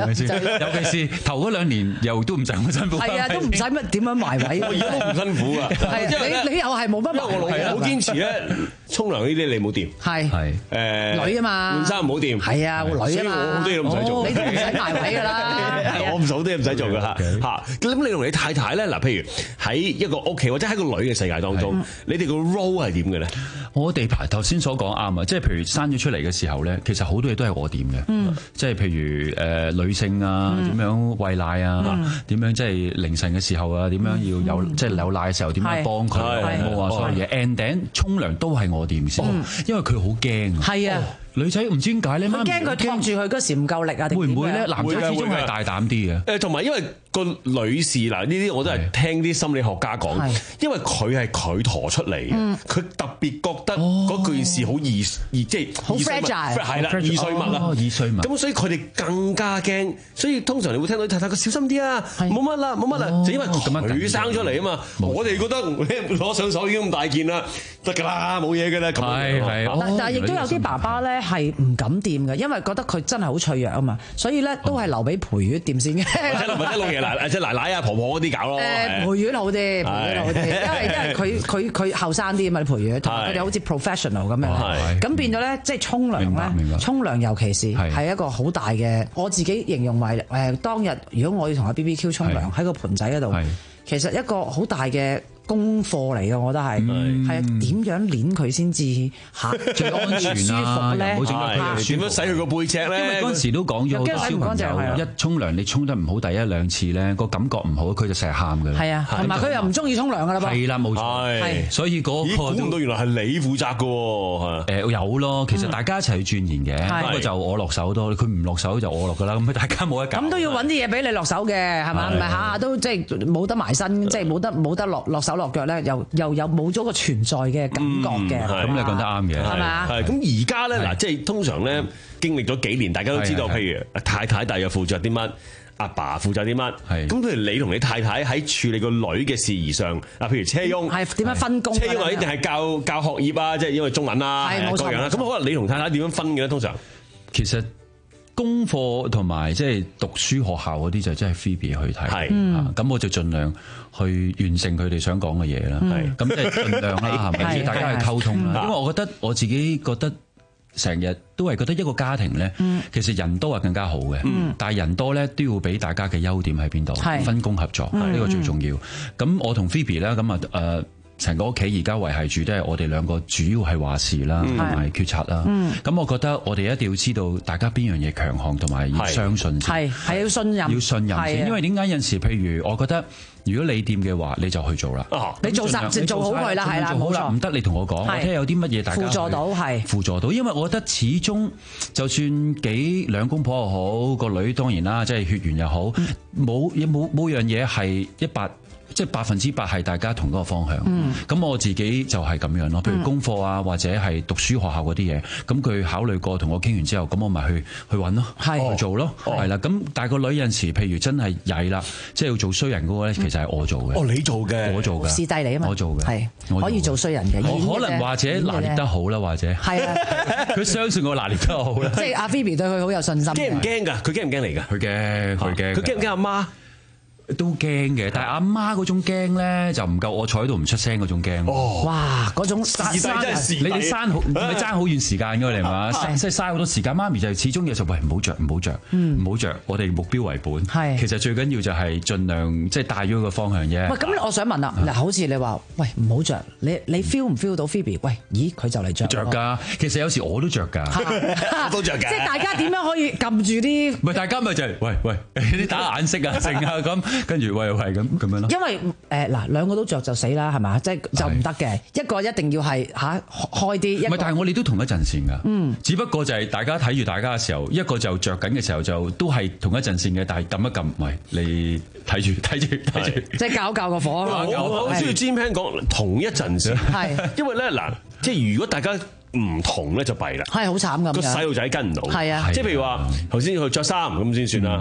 Speaker 16: 尤其是頭嗰兩年又都唔使咁辛苦。
Speaker 13: 係啊，都唔使乜點樣埋位。
Speaker 3: 我而家都唔辛苦啊。
Speaker 13: 係你你又係冇乜埋位。
Speaker 3: 因為我老婆好堅持咧，沖涼呢啲你冇掂。
Speaker 13: 係
Speaker 16: 係
Speaker 3: 誒
Speaker 13: 女啊嘛，
Speaker 3: 換衫唔好掂。
Speaker 13: 係啊，女啊嘛，
Speaker 3: 所以我好多嘢都唔使做。
Speaker 13: 你都唔使埋位㗎啦。
Speaker 3: 我唔好多嘢唔使做㗎啦嚇。咁你同你太太咧嗱，譬如喺一個屋企或者喺個女嘅世界當中，你哋個 role 係點嘅咧？
Speaker 16: 我哋排頭先所講啱啊，即係譬如生咗出嚟嘅時候咧，其實好多嘢都係我掂嘅，嗯、即係譬如誒、呃、女性啊，點、嗯、樣餵奶啊，點、嗯、樣即係凌晨嘅時候啊，點樣要有、嗯、即係有奶嘅時候點樣幫佢按摩啊，所有嘢 and then 沖涼都係我掂先，嗯、因為佢好驚啊。係啊。女仔唔知點解咧，媽咪
Speaker 13: 驚佢托住佢嗰時唔夠力啊？
Speaker 16: 會唔會咧？男仔始終係大膽啲嘅。
Speaker 3: 誒，同埋因為個女士嗱，呢啲我都係聽啲心理學家講，因為佢係佢陀出嚟嘅，佢特別覺得嗰件事好易易即係
Speaker 13: 好 fragile，
Speaker 3: 係啦，易碎物啦，
Speaker 16: 易碎物。
Speaker 3: 咁所以佢哋更加驚，所以通常你會聽到太太佢小心啲啊，冇乜啦，冇乜啦，就因為佢生出嚟啊嘛。我哋覺得攞上手已經咁大件啦，得㗎啦，冇嘢㗎啦。咁
Speaker 16: 係係。
Speaker 13: 但係亦都有啲爸爸咧。係唔敢掂嘅，因為覺得佢真係好脆弱啊嘛，所以咧都係留俾陪月掂先嘅。
Speaker 3: 或者或者老爺奶即係奶奶啊婆婆嗰啲搞咯。
Speaker 13: 誒陪月好啲，陪月好啲，因為因為佢佢佢後生啲啊嘛，陪月同佢哋好似 professional 咁樣，咁變咗咧即係沖涼咧，沖涼尤其是係一個好大嘅，我自己形容為誒當日如果我要同阿 B B Q 沖涼喺個盆仔嗰度，其實一個好大嘅功課嚟嘅，我覺得係係啊，點樣練佢先至嚇最安全舒服咧？
Speaker 3: 點樣洗佢個背脊咧？
Speaker 16: 因為嗰陣時都講咗好多小朋友一沖涼你沖得唔好第一兩次咧，個感覺唔好，佢就成日喊㗎啦。係啊，同埋佢又唔中意沖涼㗎啦噃。係啦，冇錯。係，所以嗰個
Speaker 3: 估唔到原來係你負責㗎喎。
Speaker 16: 誒有咯，其實大家一齊去鑽研嘅，不過就我落手多，佢唔落手就我落㗎啦。咁大家冇得揀。咁都要揾啲嘢俾你落手嘅，係嘛？唔係下下都即係冇得埋身，即係冇得冇得落落手落腳咧，又又有冇咗個存在嘅感覺嘅。咁你講得啱嘅，
Speaker 3: 係咪啊？係咁而家咧嗱，即係通常咧經歷咗幾年，大家都知道，譬如太太大約負責啲乜，阿爸負責啲乜。係咁，譬如你同你太太喺處理個女嘅事宜上，啊，譬如車翁
Speaker 13: 係點樣分工？
Speaker 3: 車翁一定係教教學業啊，即係因為中文啊，各樣啦。咁可能你同太太點樣分嘅咧？通常
Speaker 16: 其實。功課同埋即係讀書學校嗰啲就真係 Phoebe 去睇，係咁、嗯、我就盡量去完成佢哋想講嘅嘢啦。係咁即係盡量啦，係咪？即係大家去溝通啦。因為我覺得我自己覺得成日都係覺得一個家庭咧，嗯、其實人多係更加好嘅。嗯、但係人多咧都要俾大家嘅優點喺邊度，分工合作呢、嗯、個最重要。咁、嗯、我同 Phoebe 咧咁啊誒。成個屋企而家維係住都係我哋兩個主要係話事啦，同埋決策啦。咁、嗯、我覺得我哋一定要知道大家邊樣嘢強項，同埋要相信。係係要信任，要信任先。因為點解有陣時，譬如我覺得如果你掂嘅話，你就去做啦。你做實，你做好佢啦，係啦，冇錯。唔得你同我講，我聽有啲乜嘢大家輔助到，係輔助到。因為我覺得始終就算幾兩公婆又好，個女當然啦，即係血緣又好，冇冇冇樣嘢係一百。即係百分之百係大家同嗰個方向，咁、嗯、我自己就係咁樣咯。譬如功課啊，或者係讀書學校嗰啲嘢，咁佢考慮過同我傾完之後，咁我咪去去揾咯，去做咯，係啦、哦。咁但係個女有陣時，譬如真係曳啦，即係要做衰人嗰個咧，其實係我做嘅。哦，你做嘅，我做嘅，師弟嚟啊嘛，我做嘅，係可以做衰人嘅。我可能或者拿捏得好啦，或者係啊，佢相信我拿捏得好啦。即係阿 Phoebe 對佢好有信心。驚唔驚㗎？佢驚唔驚嚟㗎？佢驚，佢驚。佢驚唔驚阿媽？都驚嘅，但係阿媽嗰種驚咧就唔夠我坐喺度唔出聲嗰種驚。哦，哇，嗰種時間真係你哋爭好，唔係爭好遠時間㗎你嘛？即係嘥好多時間。媽咪就係始終有時喂唔好着，唔好着，唔好着。我哋目標為本。係，其實最緊要就係盡量即係帶咗個方向啫。喂，咁我想問啦，嗱，好似你話喂唔好着，你你 feel 唔 feel 到 Phoebe？喂，咦，佢就嚟着。着㗎，其實有時我都着㗎，我都着㗎。即係大家點樣可以撳住啲？唔係大家咪就係喂喂啲打眼色啊，剩啊咁。跟住喂係咁咁樣咯，因為誒嗱兩個都着就死啦，係嘛？即係就唔得嘅，一個一定要係嚇開啲。唔係，但係我哋都同一陣線㗎。嗯，只不過就係大家睇住大家嘅時候，一個就着緊嘅時候就都係同一陣線嘅，但係撳一撳，喂你睇住睇住睇住，即係教教個火啊！我好中意 Jim Pan 講同一陣線，係因為咧嗱，即係如果大家唔同咧就弊啦，係好慘咁。個細路仔跟唔到，係啊，即係譬如話頭先佢着衫咁先算啦，喂。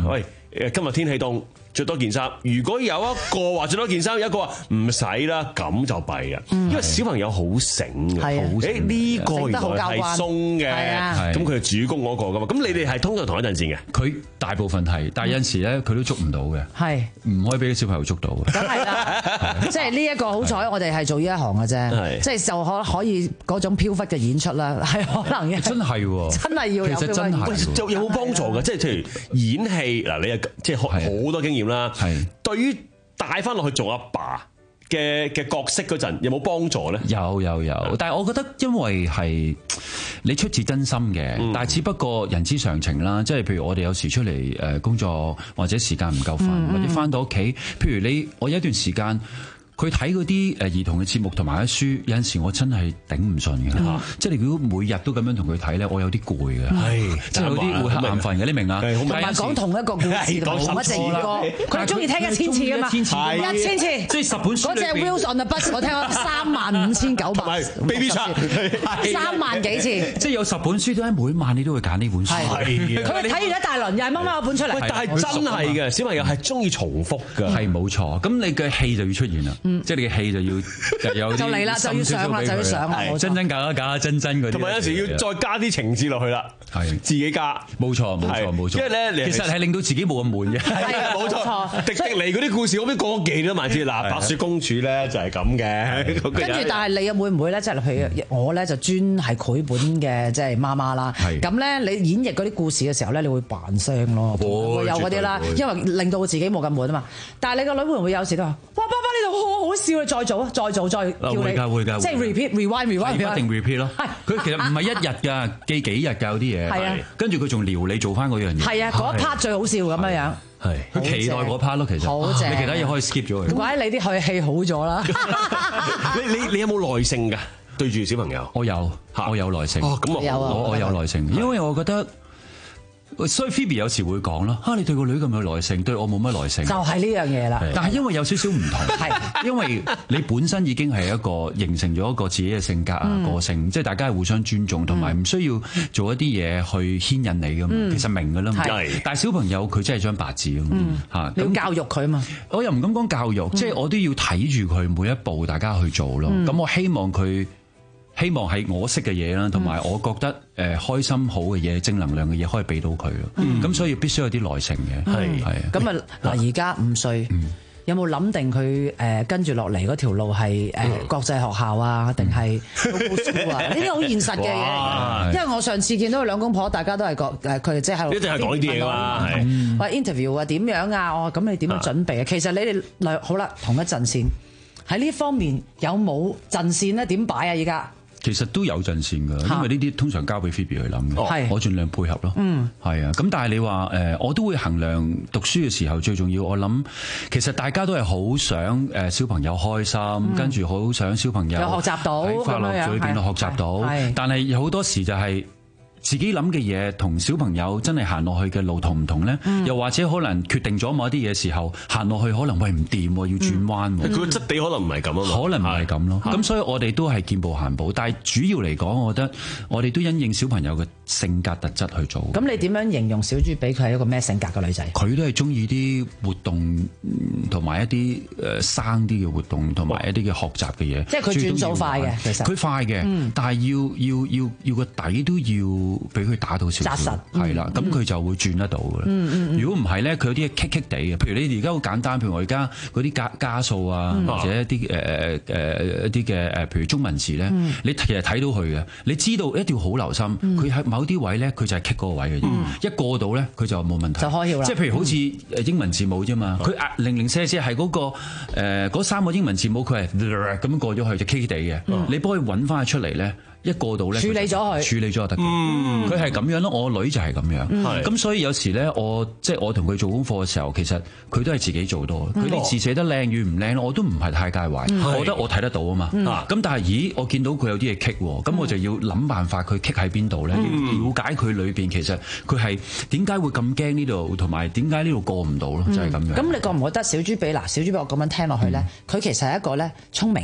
Speaker 3: 誒今日天氣凍，着多件衫。如果有一個話着多件衫，有一個話唔使啦，咁就弊嘅。因為小朋友好醒嘅，誒呢個原來係鬆嘅，咁佢係主攻嗰個噶嘛。咁你哋係通常同一陣線嘅？
Speaker 16: 佢大部分係，但係有陣時咧佢都捉唔到嘅，係唔可以俾啲小朋友捉到嘅。
Speaker 13: 梗係啦，即係呢一個好彩，我哋係做呢一行嘅啫，即係就可可以嗰種飄忽嘅演出啦，係可能嘅。
Speaker 16: 真係，
Speaker 13: 真係要有。
Speaker 16: 其實真係，
Speaker 3: 就有冇幫助嘅？即係譬如演戲嗱，你即係好多經驗啦。係對於帶翻落去做阿爸嘅嘅角色嗰陣，有冇幫助咧？
Speaker 16: 有有有，但係我覺得因為係你出自真心嘅，嗯、但係只不過人之常情啦。即係譬如我哋有時出嚟誒工作，或者時間唔夠瞓，嗯、或者翻到屋企，譬如你我有一段時間。佢睇嗰啲誒兒童嘅節目同埋啲書，有陣時我真係頂唔順嘅，嗯、即係你如果每日都咁樣同佢睇咧，我有啲攰嘅，係即係有啲會瞌眼瞓嘅，你明啊？同
Speaker 13: 埋講同一個故事同一隻兒歌，佢中意聽一千次㗎嘛，一千次，即係十本書嗰隻 Wheels on the Bus，我聽咗三萬五千九百
Speaker 3: Baby Shark，
Speaker 13: 三萬幾次，
Speaker 16: 即係有十本書都喺每晚你都會揀呢本書，
Speaker 13: 佢睇完一大輪又係掹翻個本出嚟，
Speaker 3: 但係真係嘅，小朋友係中意重複㗎，
Speaker 16: 係冇錯，咁你嘅戲就要出現啦。即係你嘅戲就要就有
Speaker 13: 就嚟啦，就要上啦，就要上啦，
Speaker 16: 真真假假真真嗰啲，
Speaker 3: 同埋有時要再加啲情節落去啦，係自己加，
Speaker 16: 冇錯冇錯冇錯。
Speaker 3: 因為咧，
Speaker 16: 其實係令到自己冇咁悶嘅，
Speaker 3: 係冇錯。迪士尼嗰啲故事，我邊講幾多萬次嗱，白雪公主咧就係咁嘅。
Speaker 13: 跟住，但係你會唔會咧？即係譬如我咧，就專係繪本嘅，即係媽媽啦。咁咧，你演繹嗰啲故事嘅時候咧，你會扮聲咯，會有嗰啲啦，因為令到自己冇咁悶啊嘛。但係你個女會唔會有時都話：哇，爸爸呢度好好笑，你再做啊，再做再叫你，
Speaker 16: 會㗎會㗎，
Speaker 13: 即係 repeat rewind rewind，
Speaker 16: 一定 repeat 咯。佢其實唔係一日㗎，記幾日㗎有啲嘢。係啊，跟住佢仲撩你做翻嗰樣嘢。
Speaker 13: 係啊，嗰一 part 最好笑咁樣樣。
Speaker 16: 係，佢期待嗰 part 咯，其實。
Speaker 13: 好正。
Speaker 16: 你其他嘢可以 skip 咗佢。
Speaker 13: 唔怪你啲戲好咗啦。
Speaker 3: 你你你有冇耐性㗎？對住小朋友？
Speaker 16: 我有，我有耐性。
Speaker 3: 哦，咁我
Speaker 13: 有啊，
Speaker 16: 我我有耐性，因為我覺得。所以 Phoebe 有時會講啦，嚇你對個女咁有耐性，對我冇乜耐性，
Speaker 13: 就係呢樣嘢啦。
Speaker 16: 但係因為有少少唔同，係因為你本身已經係一個形成咗一個自己嘅性格啊、嗯、個性，即係大家係互相尊重，同埋唔需要做一啲嘢去牽引你噶嘛。嗯、其實明㗎啦，係。但係小朋友佢真係張白紙啊嘛嚇，
Speaker 13: 你要教育佢嘛。
Speaker 16: 我又唔敢講教育，即係、嗯、我都要睇住佢每一步，大家去做咯。咁、嗯、我希望佢。希望係我識嘅嘢啦，同埋我覺得誒開心好嘅嘢、正能量嘅嘢可以俾到佢咯。咁、嗯、所以必須有啲耐性嘅。係係。咁啊
Speaker 13: 嗱，而家五歲，嗯、有冇諗定佢誒跟住落嚟嗰條路係誒國際學校啊，定係 local school 啊？呢啲好現實嘅嘢。因為我上次見到佢兩公婆，大家都係講誒，佢哋即係喺度。
Speaker 3: 一定係講呢啲嘢㗎嘛。
Speaker 13: 喂 interview 啊，點樣啊？哦，咁你點樣準備啊？其實你哋兩好啦，同一陣線喺呢方面有冇陣線咧？點擺啊？而家？
Speaker 16: 其實都有陣線㗎，因為呢啲通常交俾 Phoebe 去諗嘅，我盡量配合咯。嗯，係啊。咁但係你話誒，我都會衡量讀書嘅時候最重要。我諗其實大家都係好想誒小朋友開心，跟住好想小朋友
Speaker 13: 有學習到
Speaker 16: 喺快樂裏邊學習到。但係有好多時就係自己諗嘅嘢同小朋友真係行落去嘅路同唔同咧？嗯、又或者可能決定咗某一啲嘢時候行落去可能喂唔掂，要轉彎。
Speaker 3: 佢個、嗯、質地可能唔係咁啊嘛，
Speaker 16: 可能唔係咁咯。咁是所以我哋都係見步行步，但係主要嚟講，我覺得我哋都因應小朋友嘅性格特質去做。
Speaker 13: 咁你點樣形容小豬比佢係一個咩性格嘅女仔？
Speaker 16: 佢都係中意啲活動同埋一啲誒生啲嘅活動，同埋一啲嘅學習嘅嘢。
Speaker 13: 即係佢轉數快嘅，其實
Speaker 16: 佢快嘅，嗯、但係要要要要個底都要。俾佢打到少少，係啦，咁佢就會轉得到嘅啦。如果唔係咧，佢有啲棘棘地嘅。譬如你而家好簡單，譬如我而家嗰啲加加數啊，嗯、或者一啲誒誒誒一啲嘅誒，譬如中文字咧，嗯、你其實睇到佢嘅，你知道一定要好留心。佢喺、嗯、某啲位咧，佢就係棘嗰個位嘅啫。嗯、一過到咧，佢就冇問題。
Speaker 13: 就開竅啦。
Speaker 16: 即係譬如好似誒英文字母啫嘛，佢壓零零舍舍係嗰個誒嗰、呃、三個英文字母，佢係咁樣過咗去就棘棘地嘅。嗯、你幫佢揾翻佢出嚟咧。一過到咧，
Speaker 13: 處理咗佢，
Speaker 16: 處理咗就得。佢係咁樣咯，我女就係咁樣。咁、嗯、所以有時咧，我即係、就是、我同佢做功課嘅時候，其實佢都係自己做多。佢啲、嗯、字寫得靚與唔靚，我都唔係太介懷。嗯、我覺得我睇得到啊嘛。咁、嗯、但係，咦？我見到佢有啲嘢棘喎，咁、嗯、我就要諗辦法，佢棘喺邊度咧？嗯、了解佢裏邊其實佢係點解會咁驚呢度，同埋點解呢度過唔到咯？就係、是、咁樣。
Speaker 13: 咁、嗯、你覺唔覺得小豬比嗱小豬比我咁樣聽落去咧？佢、嗯、其實係一個咧聰明嘅。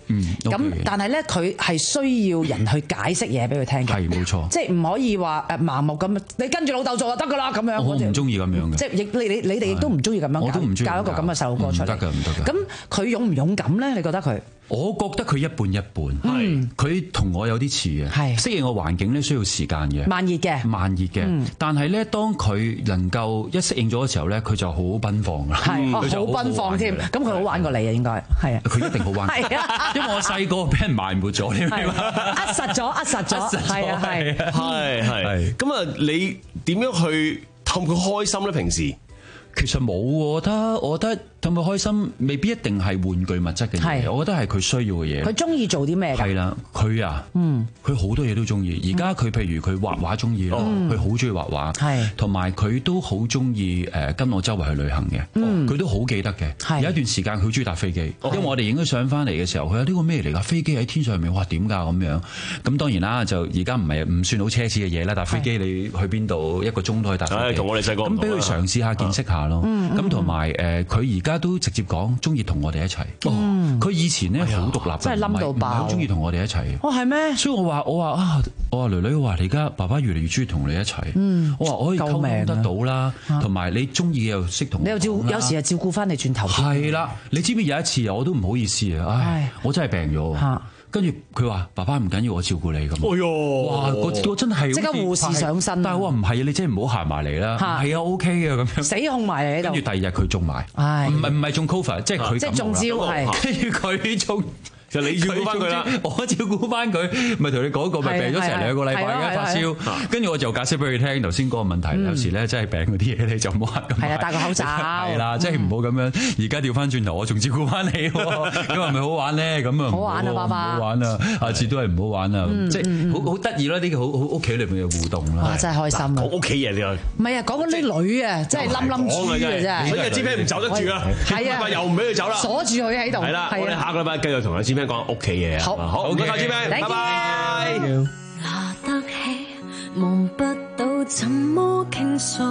Speaker 16: 嗯，
Speaker 13: 咁但係咧佢係需要人去解釋嘢俾佢聽嘅。
Speaker 16: 係冇錯，
Speaker 13: 即係唔可以話誒盲目咁，你跟住老豆做就得㗎啦咁樣。
Speaker 16: 我唔中意咁樣嘅。即
Speaker 13: 係亦你你你哋亦都唔中意咁樣。
Speaker 16: 我都唔中意
Speaker 13: 教一個咁嘅細路哥出嚟。
Speaker 16: 唔得㗎，唔得㗎。
Speaker 13: 咁佢勇唔勇敢咧？你覺得佢？
Speaker 16: 我覺得佢一半一半，係佢同我有啲似嘅，係適應個環境咧需要時間嘅，
Speaker 13: 慢熱嘅，
Speaker 16: 慢熱嘅。嗯、但係咧，當佢能夠一適應咗嘅時候咧，佢就好奔放㗎，
Speaker 13: 係好奔放添。咁佢好玩過你啊，應該係啊，
Speaker 16: 佢一定好玩，
Speaker 13: 係啊，
Speaker 16: 因為我細個俾人埋沒咗，你明嘛？
Speaker 13: 扼實咗，扼實咗，係啊，係，
Speaker 3: 係係。咁啊，你點樣去氹佢開心咧？平時
Speaker 16: 其實冇，我覺得，我覺得。氹佢開心未必一定係玩具物質嘅嘢，我覺得係佢需要嘅嘢。
Speaker 13: 佢中意做啲咩？
Speaker 16: 係啦，佢啊，嗯，佢好多嘢都中意。而家佢譬如佢畫畫中意咯，佢好中意畫畫，係，同埋佢都好中意誒跟我周圍去旅行嘅，佢都好記得嘅。有一段時間佢好中意搭飛機，因為我哋影咗相翻嚟嘅時候，佢話呢個咩嚟㗎？飛機喺天上面，哇點㗎咁樣？咁當然啦，就而家唔係唔算好奢侈嘅嘢啦。搭飛機你去邊度一個鐘都可以搭飛機，同我哋細個咁俾佢嘗試下見識下咯。咁同埋誒佢而家都直接講中意同我哋一齊。佢以前咧好獨立，
Speaker 13: 真係冧到爆，
Speaker 16: 好中意同我哋一齊。
Speaker 13: 哦，係咩？
Speaker 16: 所以我話我話啊，我話女女，我話你而家爸爸越嚟越中意同你一齊。嗯，我話我可以溝通得到啦，同埋你中意嘅又識同。
Speaker 13: 你又照有時又照顧翻你轉頭。係
Speaker 16: 啦，你知唔知有一次我都唔好意思啊，唉，我真係病咗。跟住佢話：爸爸唔緊要，我照顧你咁。哎呦！哇！我真係
Speaker 13: 即刻護士上身。
Speaker 16: 但係我話唔係啊，你真係唔好行埋嚟啦。係啊 ，OK 嘅咁樣。
Speaker 13: 死控埋嚟喺度。
Speaker 16: 跟住第二日佢中埋。唔係唔係中 Covid，即係佢。
Speaker 13: 即係中招係。
Speaker 16: 跟住佢中。就你照顧翻佢啦，我照顧翻佢，咪同你講過，咪病咗成兩個禮拜嘅發燒，跟住我就解釋俾佢聽頭先嗰個問題。有時咧真係病嗰啲嘢你就唔好咁。
Speaker 13: 係啊，戴個口罩。
Speaker 16: 係啦，即係唔好咁樣。而家調翻轉頭，我仲照顧翻你，咁係咪好玩咧？咁啊，
Speaker 13: 好玩啊，爸爸。
Speaker 16: 好玩啊，下次都係唔好玩啊。即係好好得意咯，呢個好好屋企裏面嘅互動啦。
Speaker 13: 哇，真係開心啊！
Speaker 3: 講屋企嘢你又
Speaker 13: 唔係啊，講緊啲女啊，真係冧冧豬嘅真係。
Speaker 3: 所以支兵唔走得住啊，
Speaker 13: 係啊，
Speaker 3: 又唔俾佢走啦，
Speaker 13: 鎖住佢喺度。
Speaker 3: 係啦，我哋下個禮拜繼續同阿支兵講屋企嘢。
Speaker 13: 好，
Speaker 3: 好，唔該晒支兵，拜拜。
Speaker 5: 拿得起，忘不到怎麼傾訴。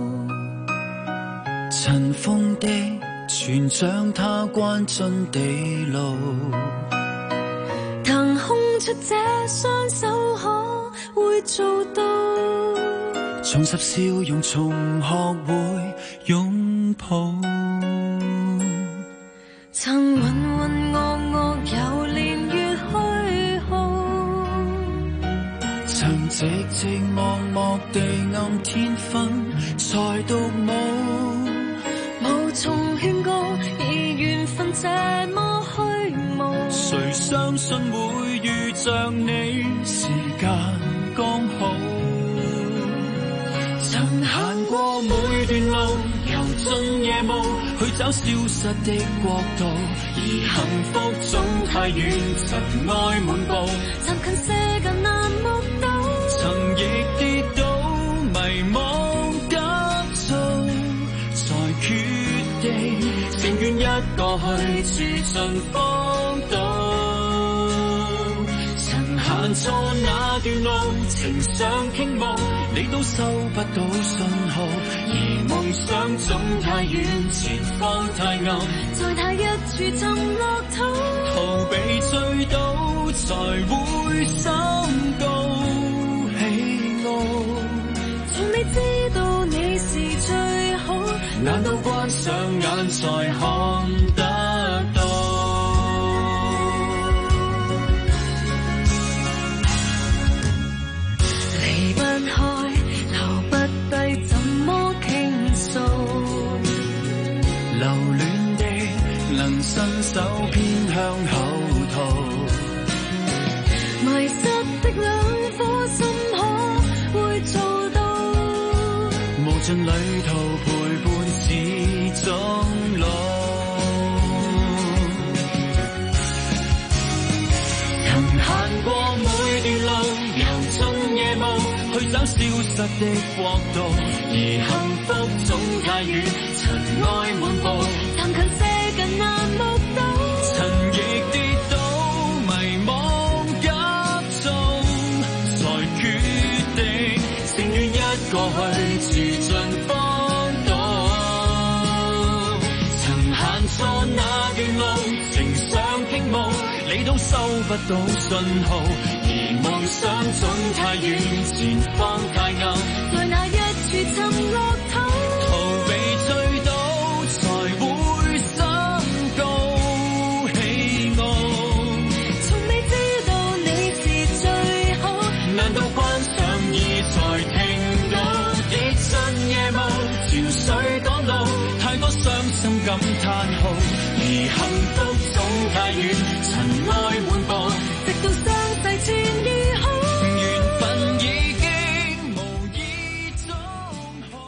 Speaker 2: 塵封的船長，他關進地牢。
Speaker 5: 騰空出這雙手，可會做到？
Speaker 2: 重拾笑容，重學會擁抱。
Speaker 5: 曾渾渾噩噩，有年月虛耗。
Speaker 2: 曾寂寂寞寞地暗天分，才獨舞。
Speaker 5: 無從勸告，而緣分這麼虛無。
Speaker 2: 誰相信會遇着你？時間剛好。
Speaker 5: 曾行過每段路，
Speaker 2: 遊進夜霧，去找消失的國度。
Speaker 5: 而幸福總太遠，塵埃滿布。暫近些更難目睹。
Speaker 2: 曾亦跌倒，迷惘急躁，才決定情願一個去，自盡荒島。行錯那段路，情想傾慕，你都收不到信號。而夢想總太遠，前方太暗，
Speaker 5: 在他一處沉落土。
Speaker 2: 逃避醉倒，才會心高氣傲。
Speaker 5: 從未知道你是最好，
Speaker 2: 難道關上眼才看得到？
Speaker 5: 離不開，留不低，怎麼傾訴？
Speaker 2: 留戀的能伸手偏向後逃。
Speaker 5: 迷失的兩顆心可會做到？
Speaker 2: 無盡旅途陪伴始終老。曾行過每段路，遊進夜霧，去找消失的國度。而幸福總太遠，塵埃滿布。
Speaker 5: 探近些更難目睹。
Speaker 2: 曾亦跌倒，迷惘急躁，才決定情願一個去，自盡荒島。曾行錯那段路，情想傾慕，你都
Speaker 17: 收不到信號，而夢想總太遠，前方太暗，
Speaker 5: 在那一處沉落頭，
Speaker 17: 逃避醉倒才會心高氣傲，
Speaker 5: 從未知道你是最好，
Speaker 17: 難道關上耳才聽到極盡夜霧，潮水趕路，太多傷心感嘆號，而幸福總太遠，塵埃滿布，
Speaker 5: 直到傷勢痊癒好，
Speaker 17: 緣分已經無意中可。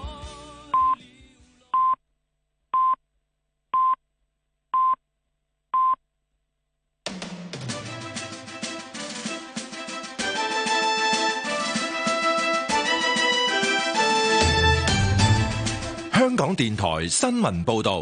Speaker 6: 香港電台新聞報導。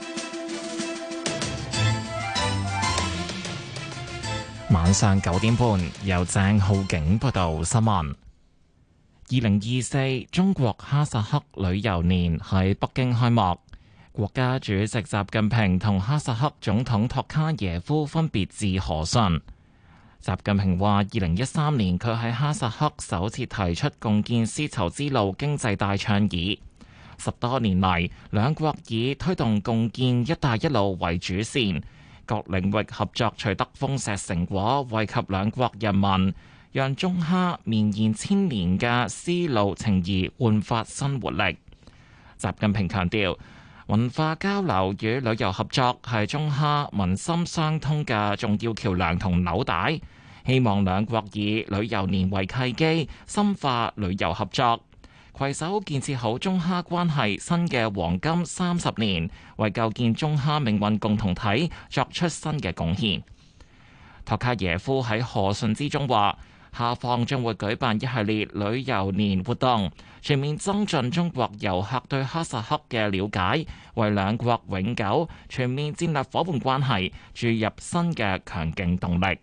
Speaker 7: 晚上九點半，由鄭浩景報道新聞。二零二四中國哈薩克旅遊年喺北京開幕，國家主席習近平同哈薩克總統托卡耶夫分別致賀信。習近平話：二零一三年佢喺哈薩克首次提出共建絲綢之路經濟帶倡議，十多年嚟，兩國以推動共建「一帶一路」為主線。各領域合作取得豐碩成果，惠及兩國人民，讓中哈綿延千年嘅絲路情誼煥發新活力。習近平強調，文化交流與旅遊合作係中哈民心相通嘅重要橋梁同紐帶，希望兩國以旅遊年為契機，深化旅遊合作，攜手建設好中哈關係新嘅黃金三十年，為構建中哈命運共同體作出新嘅貢獻。托卡耶夫喺賀信之中話，哈方將會舉辦一系列旅遊年活動，全面增進中國遊客對哈薩克嘅了解，為兩國永久全面戰略夥伴關係注入新嘅強勁動力。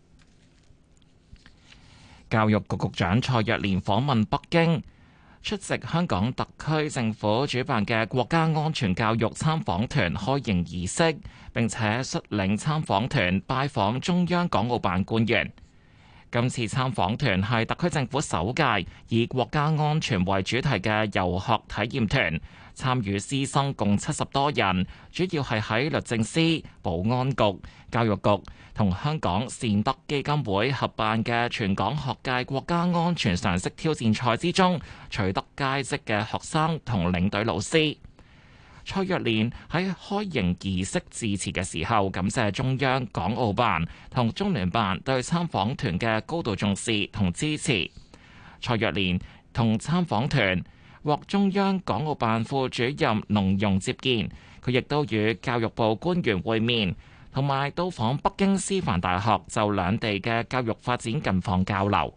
Speaker 7: 教育局局長蔡若蓮訪問北京，出席香港特區政府主辦嘅國家安全教育參訪團開營儀式，並且率領參訪團拜訪中央港澳辦官員。今次參訪團係特區政府首屆以國家安全為主題嘅遊學體驗團，參與師生共七十多人，主要係喺律政司、保安局、教育局同香港善德基金會合辦嘅全港學界國家安全常識挑戰賽之中取得佳績嘅學生同領隊老師。蔡若蓮喺開營儀式致辭嘅時候，感謝中央港澳辦同中聯辦對參訪團嘅高度重視同支持。蔡若蓮同參訪團獲中央港澳辦副主任農融接見，佢亦都與教育部官員會面，同埋到訪北京師範大學，就兩地嘅教育發展近況交流。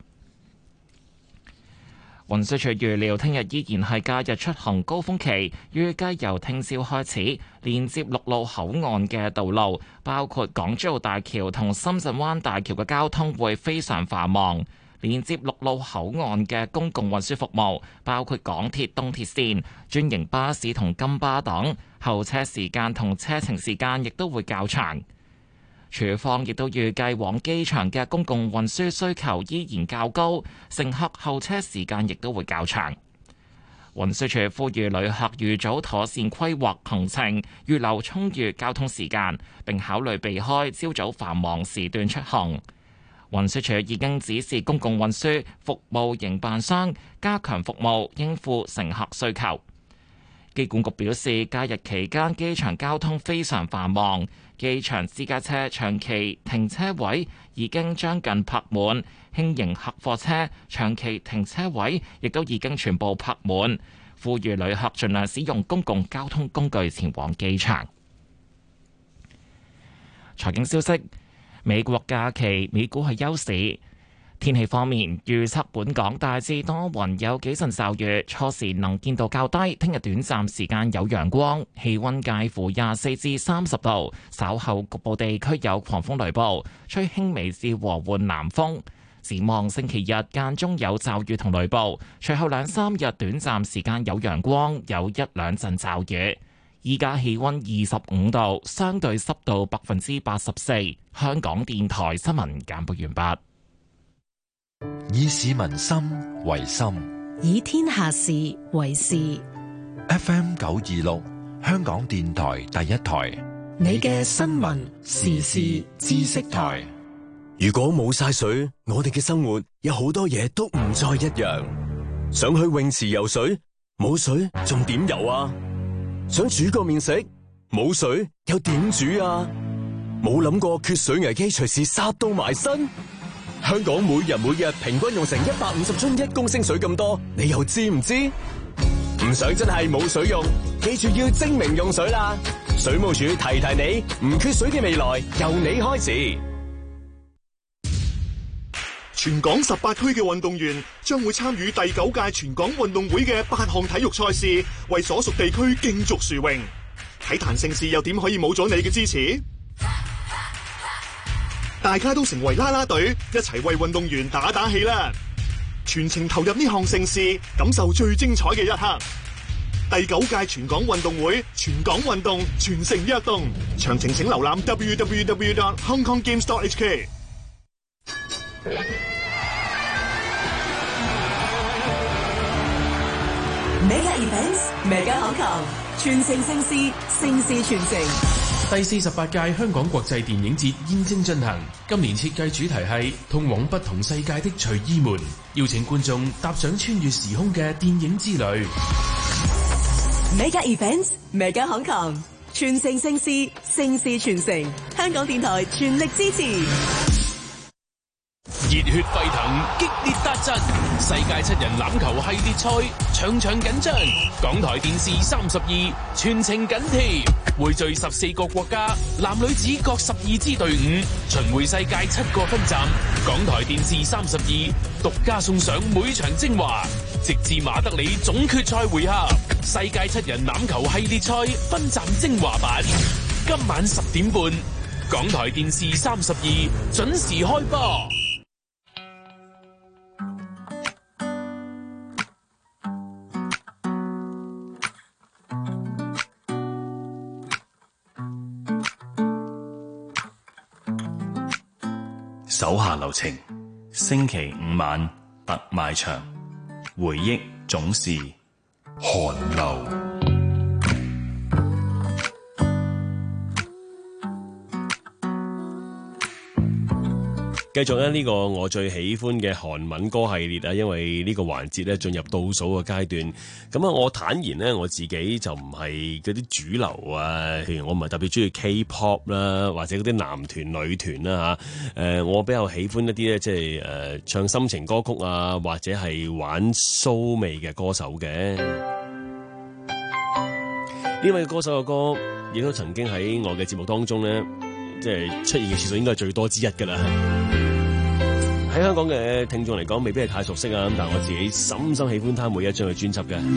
Speaker 7: 運輸署預料聽日依然係假日出行高峰期，預計由聽朝開始，連接陸路口岸嘅道路，包括港珠澳大橋同深圳灣大橋嘅交通會非常繁忙。連接陸路口岸嘅公共運輸服務，包括港鐵東鐵線、專營巴士同金巴等，候車時間同車程時間亦都會較長。署方亦都預計往機場嘅公共運輸需求依然較高，乘客候車時間亦都會較長。運輸署呼籲旅客預早妥善規劃行程，預留充裕交通時間，並考慮避開朝早繁忙時段出行。運輸署已經指示公共運輸服務營辦商加強服務，應付乘客需求。機管局表示，假日期間機場交通非常繁忙，機場私家車長期停車位已經將近泊滿，輕型客貨車長期停車位亦都已經全部泊滿，呼籲旅客盡量使用公共交通工具前往機場。財經消息，美國假期美股係休市。天氣方面，預測本港大致多雲，有幾陣驟雨，初時能見度較低。聽日短暫時間有陽光，氣溫介乎廿四至三十度。稍後局部地區有狂風雷暴，吹輕微至和緩南風。展望星期日間中有驟雨同雷暴，隨後兩三日短暫時間有陽光，有一兩陣驟雨。 依家氣溫二十五度，相對濕度百分之八十四。香港電台新聞簡報完畢。
Speaker 6: 以市民心為心，
Speaker 8: 以天下事為事。
Speaker 6: F M 九二六，香港電台第一台，
Speaker 8: 你嘅新聞時事知識台。
Speaker 18: 如果冇晒水，我哋嘅生活有好多嘢都唔再一樣。想去泳池游水，冇水仲點游啊？想煮個麵食，冇水又點煮啊？冇諗過缺水危機隨時殺到埋身。香港每人每日平均用成一百五十樽一公升水咁多，你又知唔知？唔想真係冇水用，記住要精明用水啦！水務署提提你，唔缺水嘅未來由你開始。
Speaker 19: 全港十八區嘅運動員將會參與第九屆全港運動會嘅八項體育賽事，為所屬地區競逐殊榮。體壇盛事又點可以冇咗你嘅支持？大家都成為啦啦隊，一齊為運動員打打氣啦！全程投入呢項盛事，感受最精彩嘅一刻。第九屆全港運動會，全港運動，全城躍動。詳情請瀏覽 w w w dot hong kong games dot h k。
Speaker 20: Mega Events Mega Hong Kong， 全城盛事，盛事全城。
Speaker 9: 第四十八屆香港國際電影節現正進行，今年設計主題係通往不同世界的隨意門，邀請觀眾踏上穿越時空嘅電影之旅。
Speaker 20: Mega Events Mega Hong Kong， 全城盛事，盛事全城。香港電台全力支持。
Speaker 9: 熱血沸騰，激烈達陣，世界七人欖球系列賽場場緊張。港台電視三十二全程緊貼，匯聚十四個國家，男女子各十二支隊伍，巡迴世界七個分站。港台電視三十二獨家送上每場精華，直至馬德里總決賽回合。世界七人欖球系列賽分站精華版，今晚十點半，港台電視三十二準時開播。
Speaker 21: 手下留情，星期五晚特賣場，回憶總是寒流。
Speaker 3: 繼續咧呢個我最喜歡嘅韓文歌系列啊，因為呢個環節咧進入倒數嘅階段。咁啊，我坦言咧我自己就唔係嗰啲主流啊，譬如我唔係特別中意 K-pop 啦，或者嗰啲男團女團啦嚇。誒，我比較喜歡一啲咧，即係誒唱心情歌曲啊，或者係玩騷味嘅歌手嘅。呢位歌手嘅歌，亦都曾經喺我嘅節目當中咧，即係出現嘅次數應該係最多之一㗎啦。喺香港嘅聽眾嚟講，未必係太熟悉啊，咁但係我自己深深喜歡他每一張嘅專輯嘅。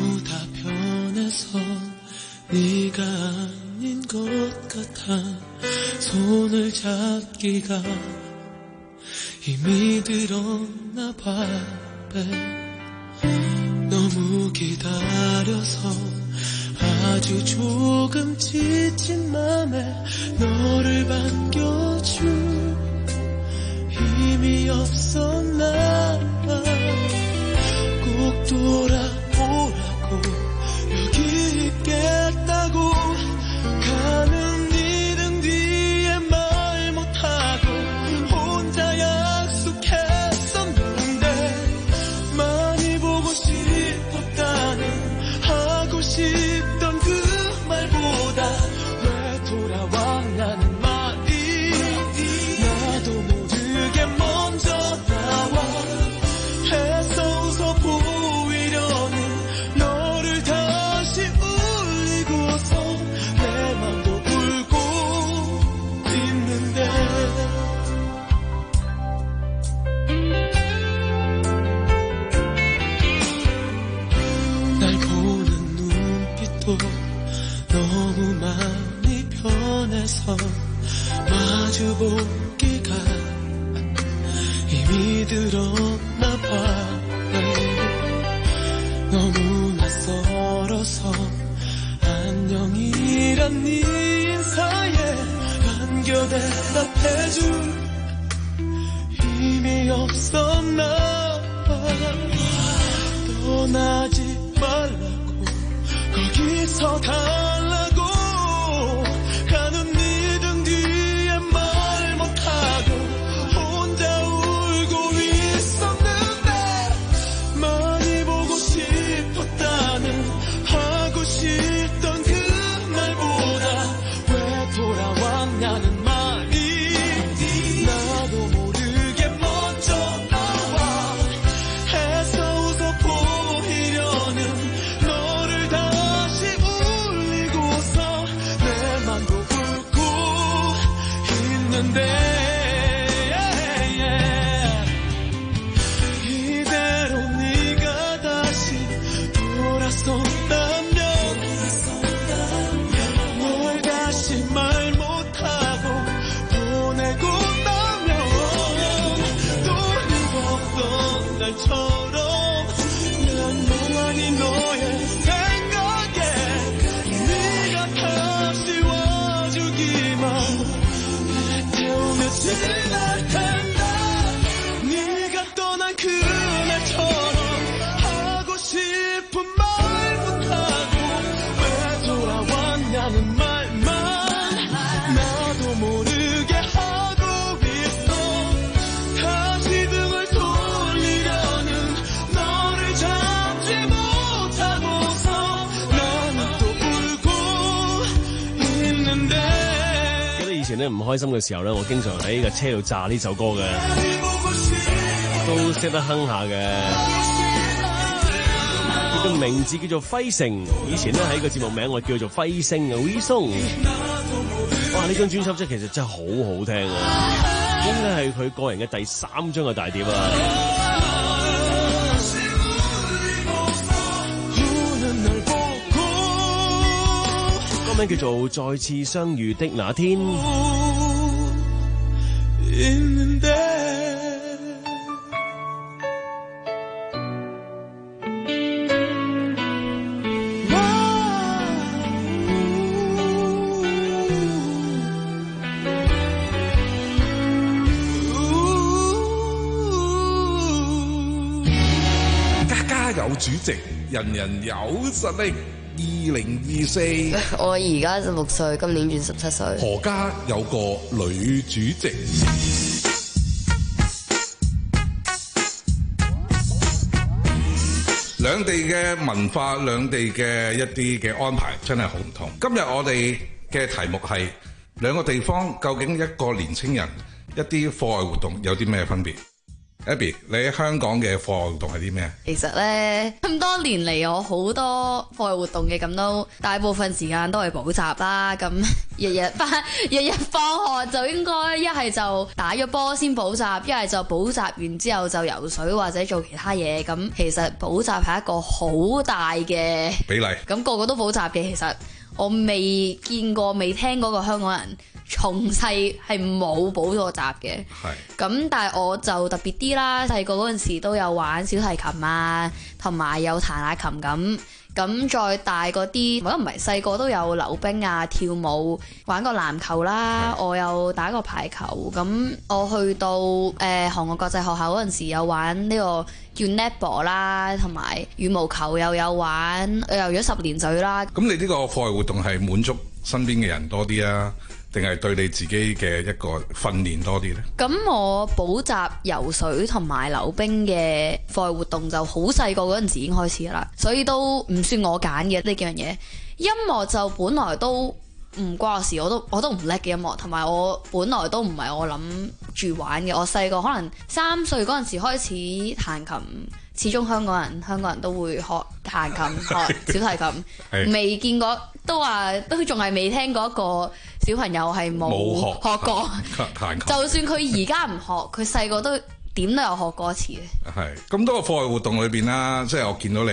Speaker 2: 힘이 없어 나 꼭 돌아오라고 여기 있겠다고 가는 네 등 뒤에 말 못하고 혼자 약속했었는데 많이 보고 싶었다는 하고 싶던 그 말보다 왜 돌아와 나는 너무 많이 변해서 마주보기가 힘이 들었나 봐. 너무 낯설어서 안녕이 네 인사에 안겨 대답해줄 힘이 없었나 떠나지 말라고 거기서 달라고 가는 네 등 뒤에 말 못하고 혼자 울고 있었는데 많이 보고 싶었다는 하고 싶던 그 말보다 왜 돌아왔냐는 말이 나도 모르게 먼저 나와 해서 웃어 보이려는 너를 다시 울리고서 내 맘도 울고 있는데 이대로 네가 다시 돌아선다면 널 다시 말 못하고 보내고 나면 또 잊었던 날처럼 난 멍하니 너의 생각에 네가 다시 와주기만 태우며 지날 텐데 네가 떠난 그날처럼 하고 싶은 말 못하고 왜 돌아왔냐는 말만 나도 모르게 하고 있어 다시 등을 돌리려는 너를 잡지 못하고서 나는 또 울고 있는데
Speaker 3: 記得以前咧唔開心嘅時候咧，我經常喺架車度炸呢首歌嘅，都識得哼下嘅。佢嘅名字叫做輝城，以前咧喺個節目名我叫做輝星嘅 V Song。哇！呢張專輯即係其實真係好好聽啊，應該係佢個人嘅第三張嘅大碟啊。歌名叫做《再次相遇的那天》。
Speaker 4: 家家有主席，人人有實力。二零二四，
Speaker 22: 我而家十六歲，今年轉十七歲。
Speaker 4: 何家有個女主席。兩地嘅文化，兩地嘅一啲嘅安排真係好唔同。今日我哋嘅題目係兩個地方究竟一個年青人一啲課外活動有啲咩分別？ Abby， 你喺香港嘅課外活動係啲咩？
Speaker 22: 其實咧咁多年嚟，我好多課外活動嘅，咁都大部分時間都係補習啦。咁日日翻日日放學就應該一係就打咗波先補習，一係就補習完之後就游水或者做其他嘢。咁其實補習係一個好大嘅
Speaker 4: 比例。咁
Speaker 22: 個個都補習嘅，其實我未見過、未聽過個香港人。 從細係冇補過習嘅，咁但係我就特別啲啦。細個嗰陣時都有玩小提琴啊，同埋有彈下琴咁。咁再大嗰啲，我都唔係細個都有溜冰啊、跳舞、玩過籃球啦。我有打過排球。咁我去到誒、呃、韓國國際學校嗰陣時，有玩呢個叫 netball 啦，同埋羽毛球又有玩，游咗十年水啦。
Speaker 4: 咁你呢個課外活動係滿足身邊嘅人多啲啊？ 定係對你自己嘅一個訓練多啲呢？
Speaker 22: 咁我補習、游水同埋溜冰嘅課外活動就好細個嗰陣時已經開始啦，所以都唔算我揀嘅呢幾樣嘢。音樂就本來都唔關我事，我都我都唔叻嘅音樂，同埋我本來都唔係我諗住玩嘅。我細個可能三歲嗰陣時開始彈琴。 始終香港人，香港人都會學彈琴、學小提琴，未見過，都話都仲係未聽過一個小朋友係冇學學過彈琴。就算佢而家唔學，佢細個都點都有學過一次嘅。
Speaker 4: 係咁多個課外活動裏邊啦，即係我見到你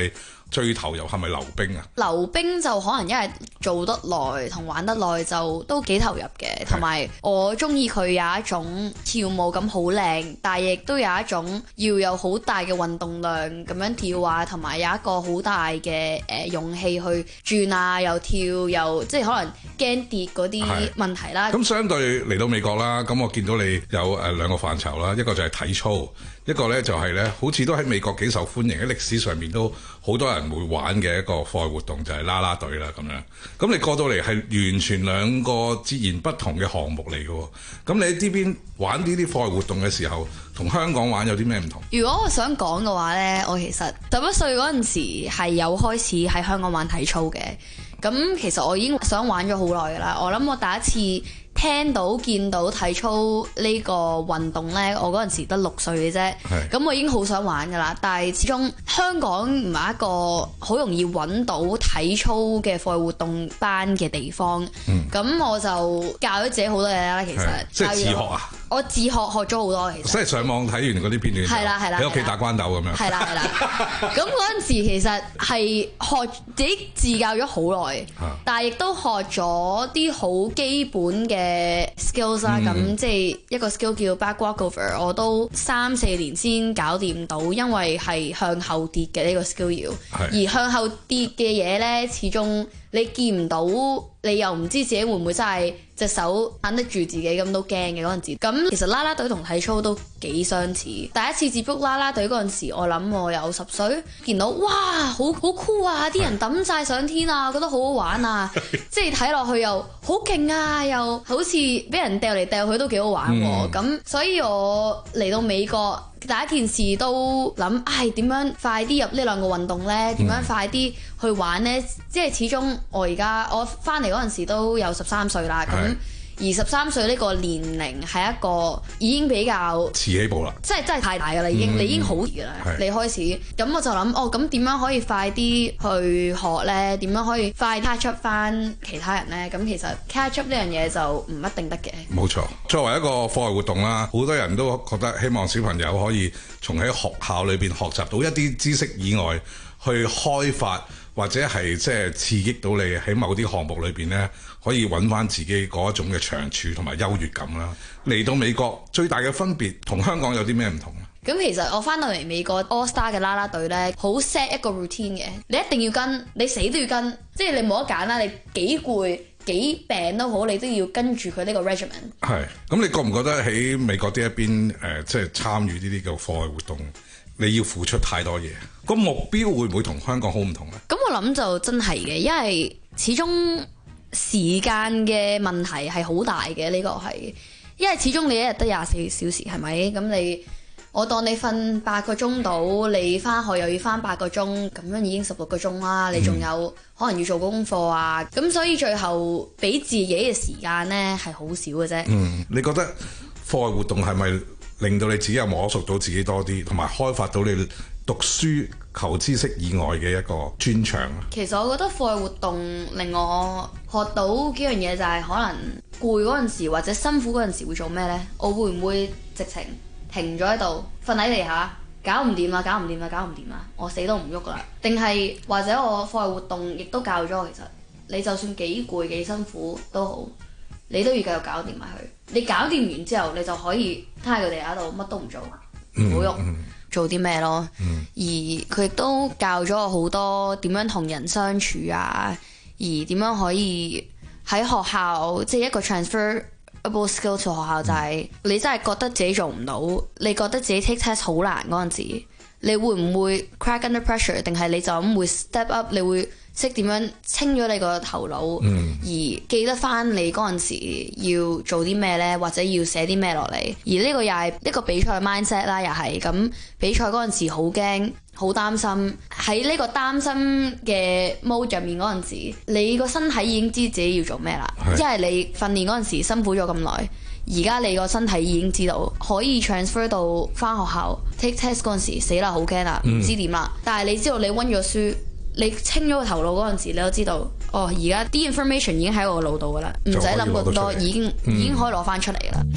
Speaker 4: 最投入係咪溜冰啊？
Speaker 22: 溜冰就可能因為做得耐同玩得耐就都幾投入嘅，同埋我中意佢有一種跳舞咁好靚，但係亦都有一種要有好大嘅運動量咁樣跳啊，同埋有一個好大嘅誒、呃、勇氣去轉啊，又跳又即係可能驚跌嗰啲問題啦。
Speaker 4: 咁相對嚟到美國啦，咁我見到你有誒兩個範疇啦，一個就係體操，一個咧就係咧好似都喺美國幾受歡迎，喺歷史上面都好多人會玩嘅一個課外活動就係啦啦隊啦咁樣。咁你過到嚟係完全兩個截然不同嘅項目嚟嘅喎。咁你喺呢邊玩呢啲課外活動嘅時候，同香港玩有啲咩唔同？
Speaker 22: 如果我想講嘅話呢，我其實十一歲嗰陣時係有開始喺香港玩體操嘅。咁其實我已經想玩咗好耐㗎啦。我諗我第一次聽到見到體操呢個運動呢，我嗰陣時得六歲嘅啫。咁我已經好想玩㗎啦。但係始終香港唔係一個好容易揾到體操嘅課外活動班嘅地方。咁、嗯、我就教咗自己好多嘢啦。其實
Speaker 4: 即係自學啊！
Speaker 22: 我自學學咗好多，其實即
Speaker 4: 係上網睇完嗰啲片段，
Speaker 22: 係啦係啦，
Speaker 4: 喺屋企打關鬥咁樣。
Speaker 22: 係啦係啦。咁嗰陣時其實係學自己自教咗好耐，但係亦都學咗啲好基本嘅 skills 啦。咁、嗯、即係一個 skill 叫 back walkover， 我都三四年先搞掂到，因為係向後跌嘅呢、呢個 skill 要。而向後跌嘅嘢呢，始終你見唔到，你又唔知自己會唔會真係隻手撐得住自己，咁都驚嘅嗰陣時。咁其實啦啦隊同體操都幾相似。第一次接觸啦啦隊嗰陣時，我諗我有十歲，見到哇好好酷啊！啲人抌晒上天啊，覺得好好玩啊！即係睇落去又好勁啊，又好似俾人掉嚟掉去都幾好玩喎。咁、嗯、所以我嚟到美國，第一件事都諗，唉點樣快啲入呢兩個運動呢？點樣快啲去玩呢？即係始終我而家我翻嚟嗰陣時都有十三歲啦。咁而十三歲呢個年齡係一個已經比較
Speaker 4: 遲起步啦，即
Speaker 22: 係真係太大㗎啦，已經、嗯、你已經好遲㗎啦。你開始咁我就諗，哦咁點樣可以快啲去學呢？點樣可以快 catch up 翻其他人呢？咁其實 catch up 呢樣嘢就唔一定得嘅。
Speaker 4: 冇錯，作為一個課外活動啦，好多人都覺得希望小朋友可以從喺學校裏邊學習到一啲知識以外，去開發或者係即係刺激到你喺某啲項目裏邊呢，可以揾翻自己嗰一種嘅長處同埋優越感啦。嚟到美國最大嘅分別同香港有啲咩唔同啊？
Speaker 22: 咁其實我翻到嚟美國 All Star 嘅啦啦隊呢，好 set 一個 routine 嘅，你一定要跟，你死都要跟，即係你冇得揀啦。你幾攰幾病都好，你都要跟住佢呢個 regimen。
Speaker 4: 係，咁你覺唔覺得喺美國呢一邊誒、呃，即係參與呢啲嘅課外活動，你要付出太多嘢？個目標會唔會同香港好唔同呢？
Speaker 22: 咁我諗就真係嘅，因為始終時間嘅問題係好大嘅，呢個係，因為始終你一日得廿四小時，係咪？咁你我當你瞓八個鐘到，你翻學又要翻八個鐘，咁樣已經十六個鐘啦。你仲有可能要做功課啊，咁所以最後俾自己嘅時間呢係好少嘅啫。
Speaker 4: 嗯，你覺得課外活動係咪令到你自己又摸索到自己多啲，同埋開發到你讀書求知識以外嘅一個專長啊？
Speaker 22: 其實我覺得課外活動令我學到幾樣嘢，就係可能攰嗰陣時或者辛苦嗰陣時會做咩呢？我會唔會直情停咗喺度瞓喺地下，搞唔掂啦，搞唔掂啦，搞唔掂啦，我死都唔喐噶啦？定係或者我課外活動亦都教咗我，其實你就算幾攰幾辛苦都好，你都要繼續搞掂埋佢。你搞掂完之後，你就可以攤喺個地下度乜都唔做，唔好喐，做啲咩咯？嗯、而佢亦都教咗我好多點樣同人相處啊，而點樣可以喺學校即係、就是、一個 transferable skill to 學校，就係、是、你真係覺得自己做唔到，你覺得自己 take test 好難嗰陣時，你會唔會 crack under pressure？ 定係你就咁會 step up？你會識點樣清咗你個頭腦，嗯、而記得翻你嗰陣時要做啲咩呢？或者要寫啲咩落嚟？而呢個又係一個比賽 mindset 啦，又係咁比賽嗰陣時好驚、好擔心。喺呢個擔心嘅 mode 入面嗰陣時，你個身體已經知自己要做咩啦。因為你訓練嗰陣時辛苦咗咁耐，而家你個身體已經知道可以 transfer 到翻學校 take test 嗰陣時，死啦好驚啦，唔知點啦。嗯、但係你知道你溫咗書。你清咗個頭腦嗰陣時，你都知道，哦，而家啲 information 已經喺我個腦度噶啦，唔使諗咁多，已經、嗯、已經可以攞翻出嚟噶啦。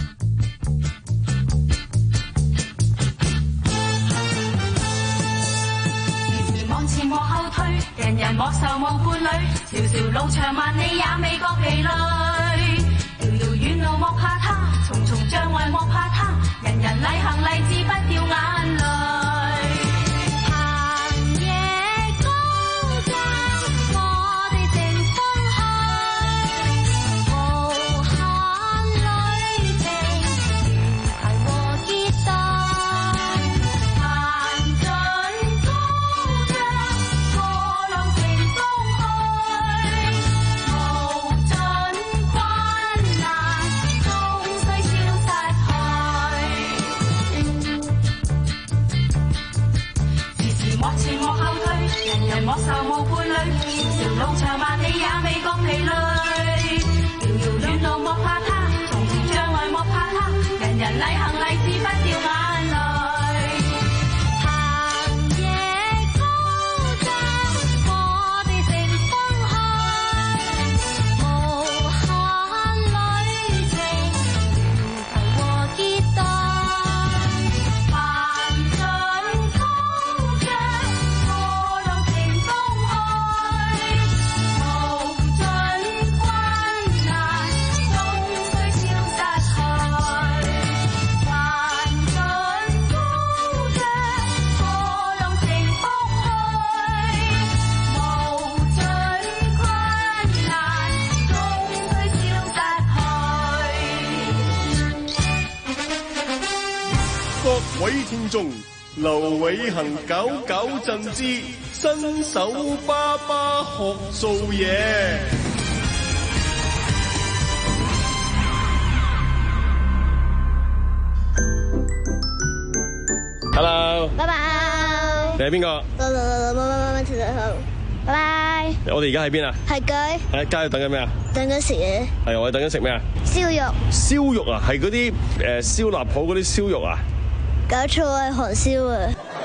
Speaker 5: 往前前莫後退，人人莫愁無伴侶，條條路長萬里也未覺疲累。遙遙遠路莫怕他，重重障礙莫怕他，人人禮行勵志不掉眼淚。莫愁無伴侶，條路長萬里也未覺疲累。遙遙遠路莫怕他，重重障礙莫怕他，人人禮行勵志不掉眼淚。行夜高山，我哋乘風去，無限旅程，提和結對。凡進高牆。
Speaker 1: 各位聽眾，劉偉恒九九贈之新手爸爸學做嘢。
Speaker 3: Hello，
Speaker 10: 拜拜。
Speaker 3: 你係邊個？
Speaker 10: 拜拜。
Speaker 3: 我哋而家喺邊啊？
Speaker 10: 係街。
Speaker 3: 喺街度等緊咩啊？
Speaker 10: 等緊食嘢。
Speaker 3: 係我哋等緊食咩啊？
Speaker 10: 燒肉。
Speaker 3: 燒肉啊？係嗰啲誒燒臘鋪嗰啲燒肉啊？
Speaker 10: 搞錯係韓燒啊！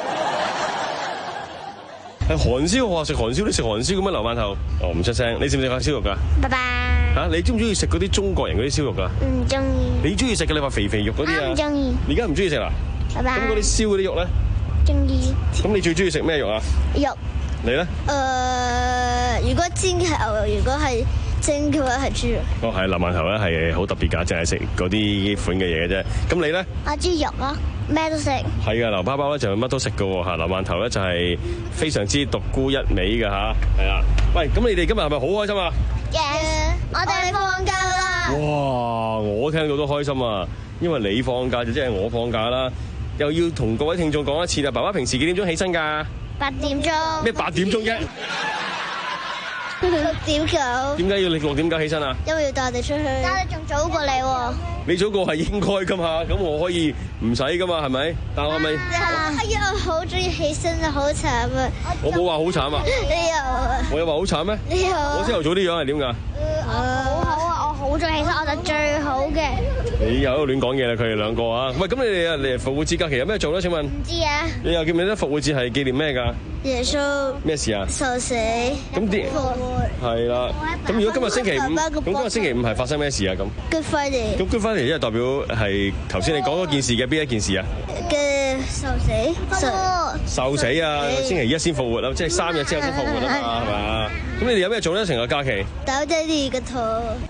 Speaker 3: 係韓燒，我話食韓燒，你食韓燒嘅咩？劉饅頭，哦唔出聲，你食唔食下燒肉噶？
Speaker 10: 拜拜。
Speaker 3: 嚇，你中唔中意食嗰啲中國人嗰啲燒肉噶？
Speaker 10: 唔中意。
Speaker 3: 你中意食嘅？你話肥肥肉嗰啲啊？
Speaker 10: 唔中意。
Speaker 3: 你而家唔中意食啦？
Speaker 10: 拜拜。
Speaker 3: 咁嗰啲燒嗰啲肉咧？
Speaker 10: 中意。
Speaker 3: 咁你最中意食咩肉啊？
Speaker 10: 肉。
Speaker 3: 你咧？
Speaker 10: 誒，如果煎嘅係牛肉，如果係蒸嘅話係豬肉。
Speaker 3: 哦，係劉饅頭咧係好特別㗎，淨係食嗰啲款嘅嘢嘅啫。咁你咧？
Speaker 10: 啊，豬肉啊，咩都食。
Speaker 3: 係㗎，劉爸爸咧就乜都食㗎喎嚇，劉饅頭咧就係非常之獨沽一味㗎嚇，係啊。喂，咁你哋今日係咪好開心啊
Speaker 10: ？Yes， 我哋放假啦。
Speaker 3: 哇，我聽到都開心啊，因為你放假就即係我放假啦。又要同各位聽眾講一次啦，爸爸平時幾點鐘起身㗎？
Speaker 10: 八點鐘。
Speaker 3: 咩八點鐘啫？
Speaker 10: 六點九。
Speaker 3: 點解要你六點九起身啊？
Speaker 10: 因為要帶我哋出去。但係你仲早過你喎。
Speaker 3: 你早過係應該㗎嘛，咁我可以唔使㗎嘛，係咪？但我係咪？
Speaker 10: 哎呀，我好中意起身啊，好慘啊！
Speaker 3: 我冇話好慘啊。
Speaker 10: 你有啊？
Speaker 3: 我有話好慘咩？
Speaker 10: 你有啊？
Speaker 3: 我朝頭早啲樣係點㗎？
Speaker 10: 好好啊，我好中意起身，我就最好嘅。
Speaker 3: 你又喺度亂講嘢啦，佢哋兩個啊！喂，咁你哋啊，你復活節假期有咩做咧？請問？唔
Speaker 10: 知啊。
Speaker 3: 你又記唔記得復活節係紀念咩㗎？
Speaker 10: 耶穌。
Speaker 3: 咩事啊？
Speaker 10: 受死。
Speaker 3: 咁啲係啦。咁如果今日星期五，咁今日星期五係發生咩事啊？咁
Speaker 10: Good Friday。
Speaker 3: 咁 Good Friday 即係代表係頭先你講嗰件事嘅邊一件事啊？
Speaker 10: 嘅受死。受
Speaker 3: 受死啊！星期一先復活啊，即係三日之後先復活啊嘛，係嘛？咁你哋有咩做咧？成個假期？
Speaker 10: 打爹哋個肚。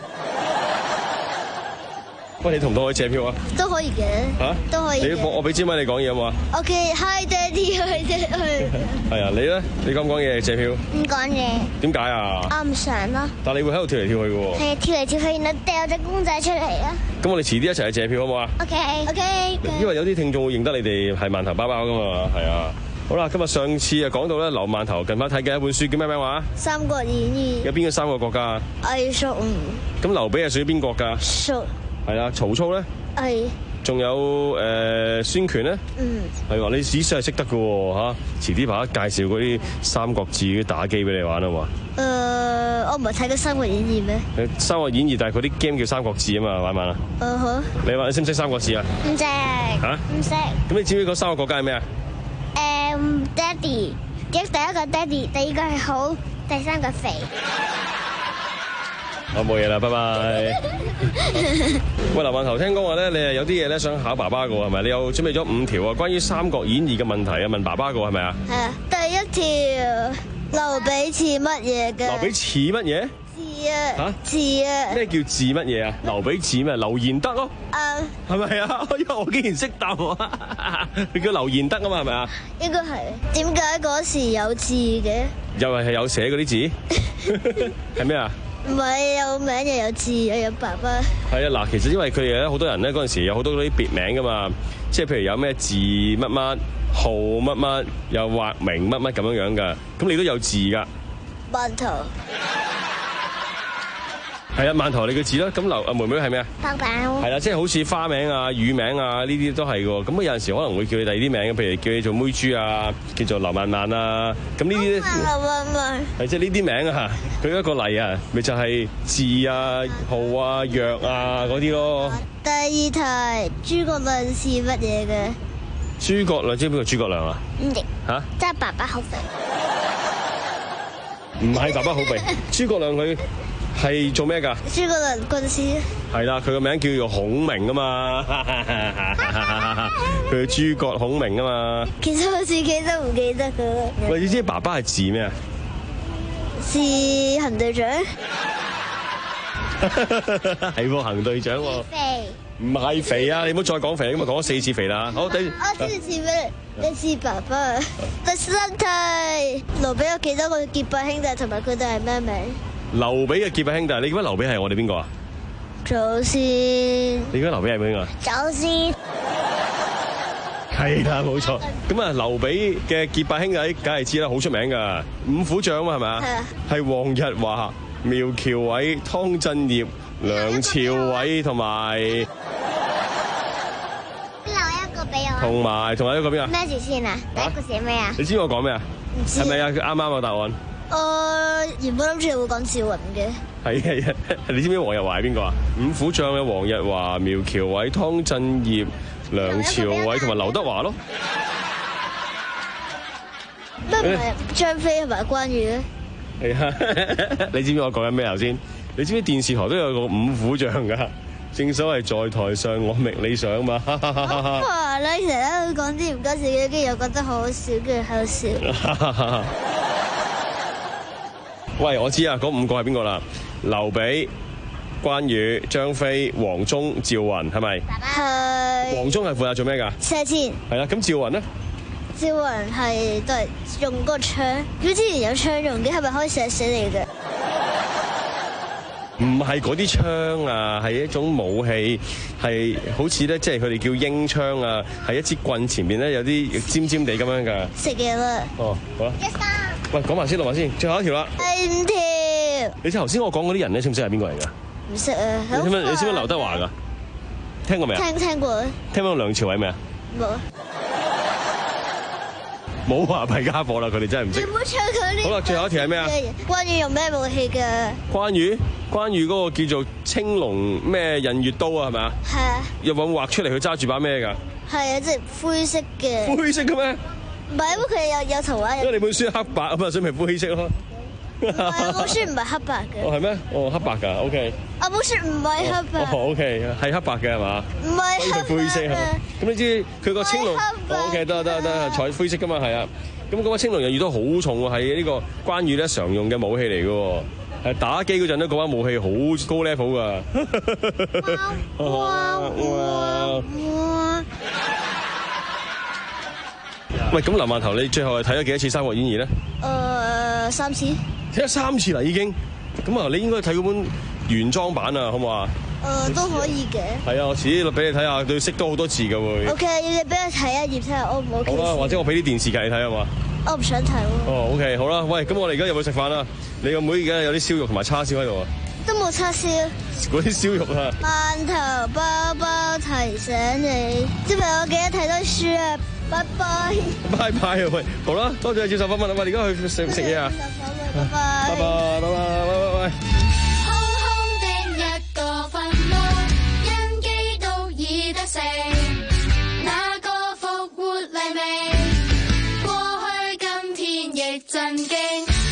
Speaker 3: 喂，你同唔同我借票啊？
Speaker 10: 都可以嘅。
Speaker 3: 嚇？
Speaker 10: 都可以。
Speaker 3: 你我我俾支咪你講嘢好冇啊
Speaker 10: ？OK，Hi Daddy，去去去。
Speaker 3: 係啊，你咧？你講唔講嘢？借票？
Speaker 10: 唔講嘢。
Speaker 3: 點解啊？
Speaker 10: 我唔想咯。
Speaker 3: 但係你會喺度跳嚟跳去嘅喎。
Speaker 10: 係啊，跳嚟跳去，然後掉隻公仔出嚟啊！
Speaker 3: 咁我哋遲啲一齊去借票好冇啊
Speaker 10: ？OK，OK。
Speaker 3: 因為有啲聽眾會認得你哋係饅頭包包噶嘛，係啊。好啦，今日上次啊講到咧，劉饅頭近排睇嘅一本書叫咩名話？
Speaker 10: 《三國演義》。
Speaker 3: 有邊個三個國家？
Speaker 10: 魏、蜀、吳。
Speaker 3: 咁劉備係屬於邊國㗎？
Speaker 10: 蜀。
Speaker 3: 係啦，曹操咧？
Speaker 10: 係。
Speaker 3: 仲有誒孫權咧？
Speaker 10: 嗯。係
Speaker 3: 話你史書係識得嘅喎嚇，遲啲爸爸介紹嗰啲三國志啲打機俾你玩啊嘛。
Speaker 10: 誒，我唔係睇過《三國演義》咩？
Speaker 3: 誒，《三國演義》但係佢啲 game 叫《三國志》啊嘛，玩唔玩啊？
Speaker 10: 嗯哼。
Speaker 3: 你話你識唔識《三國志》啊？
Speaker 10: 唔識。
Speaker 3: 嚇？
Speaker 10: 唔識。
Speaker 3: 咁你知唔知嗰三個國家係咩啊？
Speaker 10: 誒，爹哋，第一個爹哋，第二個係好，第三個肥。
Speaker 3: 我冇嘢啦，拜拜。喂，劉饅頭，聽講話咧，你係有啲嘢咧想考爸爸嘅係咪？你有準備咗五條啊，關於《三國演義》嘅問題啊，問爸爸嘅係咪啊？
Speaker 10: 係啊。第第一條，劉備似乜嘢嘅？
Speaker 3: 劉備似乜嘢？
Speaker 10: 字啊。
Speaker 3: 嚇？
Speaker 10: 字啊。
Speaker 3: 咩叫字乜嘢啊？劉備似咩？劉賢德咯。
Speaker 10: 啊。
Speaker 3: 係咪啊？哎呀，我竟然識答喎！佢叫劉賢德啊嘛，係咪啊？
Speaker 10: 應該係。點解嗰時有字嘅？
Speaker 3: 又係係有寫嗰啲字，係咩啊？
Speaker 10: 唔係有名又有字又有爸爸。
Speaker 3: 係啊，嗱，其實因為佢哋咧好多人咧嗰陣時有好多嗰啲別名噶嘛，即係譬如有咩字乜乜號乜乜，又畫名乜乜咁樣樣噶，咁你都有字噶。
Speaker 10: 饅頭。
Speaker 3: 係啊，饅頭你嘅字啦，咁劉啊妹妹係咩啊？
Speaker 10: 包包。
Speaker 3: 係啦，即係好似花名啊、乳名啊呢啲都係嘅，咁啊有陣時可能會叫你第二啲名，譬如叫你做妹豬啊，叫做劉曼曼啊，咁呢啲咧
Speaker 10: 劉曼曼。
Speaker 3: 係即係呢啲名啊，舉一個例啊，咪就係字啊、號啊、藥啊嗰啲咯。
Speaker 10: 第二題，諸葛亮似乜嘢嘅？
Speaker 3: 諸葛亮知唔知邊個諸葛亮啊？
Speaker 10: 唔認。
Speaker 3: 嚇？
Speaker 10: 即係爸爸好肥。
Speaker 3: 唔係爸爸好肥，諸葛亮佢係做咩㗎？
Speaker 10: 諸葛亮軍師。
Speaker 3: 係啦，佢個名叫做孔明啊嘛，佢諸葛孔明啊嘛。
Speaker 10: 其實我自己都唔記得㗎。
Speaker 3: 喂，你知爸爸係字咩啊？
Speaker 10: 是行隊長。
Speaker 3: 係喎，行隊長喎。
Speaker 10: 肥。
Speaker 3: 唔係肥啊！你唔好再講肥，咁啊講咗四次肥啦。好，第
Speaker 10: 我知似咩？你似爸爸。第三題，劉備有幾多個結拜兄弟，同埋佢哋係咩名？
Speaker 3: 劉備嘅結拜兄弟，你覺得劉備係我哋邊個啊？
Speaker 10: 祖先。
Speaker 3: 你覺得劉備係邊個啊？
Speaker 10: 祖先。
Speaker 3: 係啦，冇錯。咁啊，劉備嘅結拜兄弟梗係知啦，好出名噶，五虎將啊嘛，係咪啊？係啊。係黃日華、苗僑偉、湯鎮業、梁朝偉同埋。
Speaker 10: 留一個俾我。
Speaker 3: 同埋同埋一個邊啊？
Speaker 10: 咩字先啊？第一個寫咩啊？
Speaker 3: 你知我講咩啊？
Speaker 10: 唔知。
Speaker 3: 係咪啊？啱啱個答案。
Speaker 10: 我原本諗住你會講趙雲嘅。係
Speaker 3: 係啊，你知唔知黃日華係邊個啊？五虎將嘅黃日華、苗僑偉、湯鎮業、梁朝偉同埋劉德華咯。
Speaker 10: 乜唔係張飛同埋關羽咧？
Speaker 3: 係啊，你知唔知我講緊咩頭先？你知唔知電視台都有個五虎將㗎？正所謂在台上我覓理想嘛。
Speaker 10: 哇！你成日都講啲唔該自己，跟住又覺得好好笑，跟住喺度笑。
Speaker 3: 喂，我知啊，嗰五個係邊個啦？劉備、關羽、張飛、黃忠、趙雲，係咪？
Speaker 10: 係。
Speaker 3: 黃忠係負責做咩㗎？
Speaker 10: 射箭。
Speaker 3: 係啦，咁趙雲咧？
Speaker 10: 趙雲係都係用嗰個槍，佢之前有槍用嘅，係咪可以射死你嘅？
Speaker 3: 唔係嗰啲槍啊，係一種武器，係好似咧，即係佢哋叫鷹槍啊，係一支棍前面咧有啲尖尖地咁樣㗎。
Speaker 10: 食嘢啦。
Speaker 3: 哦，好啦。喂，講埋先，錄埋先，最後一條啦。
Speaker 10: 第五條。
Speaker 3: 你知頭先我講嗰啲人咧，識唔識係邊個嚟㗎？
Speaker 10: 唔識啊。
Speaker 3: 你識唔識？你識唔識劉德華㗎？聽過未啊？
Speaker 10: 聽聽過。
Speaker 3: 聽過梁朝偉未啊？
Speaker 10: 冇啊。
Speaker 3: 冇話弊家伙啦，佢哋真係唔識。
Speaker 10: 你唔好唱佢呢。
Speaker 3: 好啦，最後一條係咩啊？
Speaker 10: 關羽用咩武器㗎？
Speaker 3: 關羽，關羽嗰個叫做青龍咩偃月刀啊，係咪啊？
Speaker 10: 係啊。
Speaker 3: 有冇畫出嚟？佢揸住把咩㗎？
Speaker 10: 係啊，即係灰色嘅。
Speaker 3: 灰色嘅咩？
Speaker 10: 唔係，因為佢有有圖畫。
Speaker 3: 因為你本書黑白啊嘛，所以咪灰色咯。
Speaker 10: 唔係，我本書唔係黑白嘅。
Speaker 3: 哦，係咩？哦，黑白㗎 ，OK。
Speaker 10: 我本書唔係黑白。
Speaker 3: 哦，OK，係黑白嘅係嘛？
Speaker 10: 唔係黑白。
Speaker 3: 灰色係嘛？咁你知佢個青龍？OK，得得得，彩灰色㗎嘛，係啊。咁嗰把青龍偃月刀好重喎，係呢個關羽咧常用嘅武器嚟嘅喎，係打機嗰陣咧嗰把武器好高 level 㗎。哇哇哇！喂，咁林饅頭，你最後係睇咗幾多次《三國演義》咧？
Speaker 10: 誒，三次。
Speaker 3: 睇咗三次啦，已經。咁啊，你應該睇嗰本原裝版啊，好唔好啊？
Speaker 10: 誒，都可以嘅。係
Speaker 3: 啊，我遲啲俾你睇下，對識多好多字嘅會。
Speaker 10: O K，要你俾我睇一頁睇下 O 唔 O K？
Speaker 3: 好啦，或者我俾啲電視劇你睇好嘛？
Speaker 10: 我唔想睇喎。
Speaker 3: 哦 ，O K，好啦，喂，咁我哋而家入去食飯啦。你個妹而家有啲燒肉同埋叉燒喺度啊？
Speaker 10: 都冇叉燒。
Speaker 3: 嗰啲燒肉啊。
Speaker 10: 饅頭包包提醒你，今日我記得睇多書啊！拜拜。
Speaker 3: 拜拜啊喂，好啦，多謝你接受訪問啊！我哋而家去食食嘢啊！
Speaker 10: 拜拜。
Speaker 3: 拜拜拜拜拜拜拜。
Speaker 5: 空空的一個墳墓，因基督已得勝，那個復活黎明，過去今天亦震驚。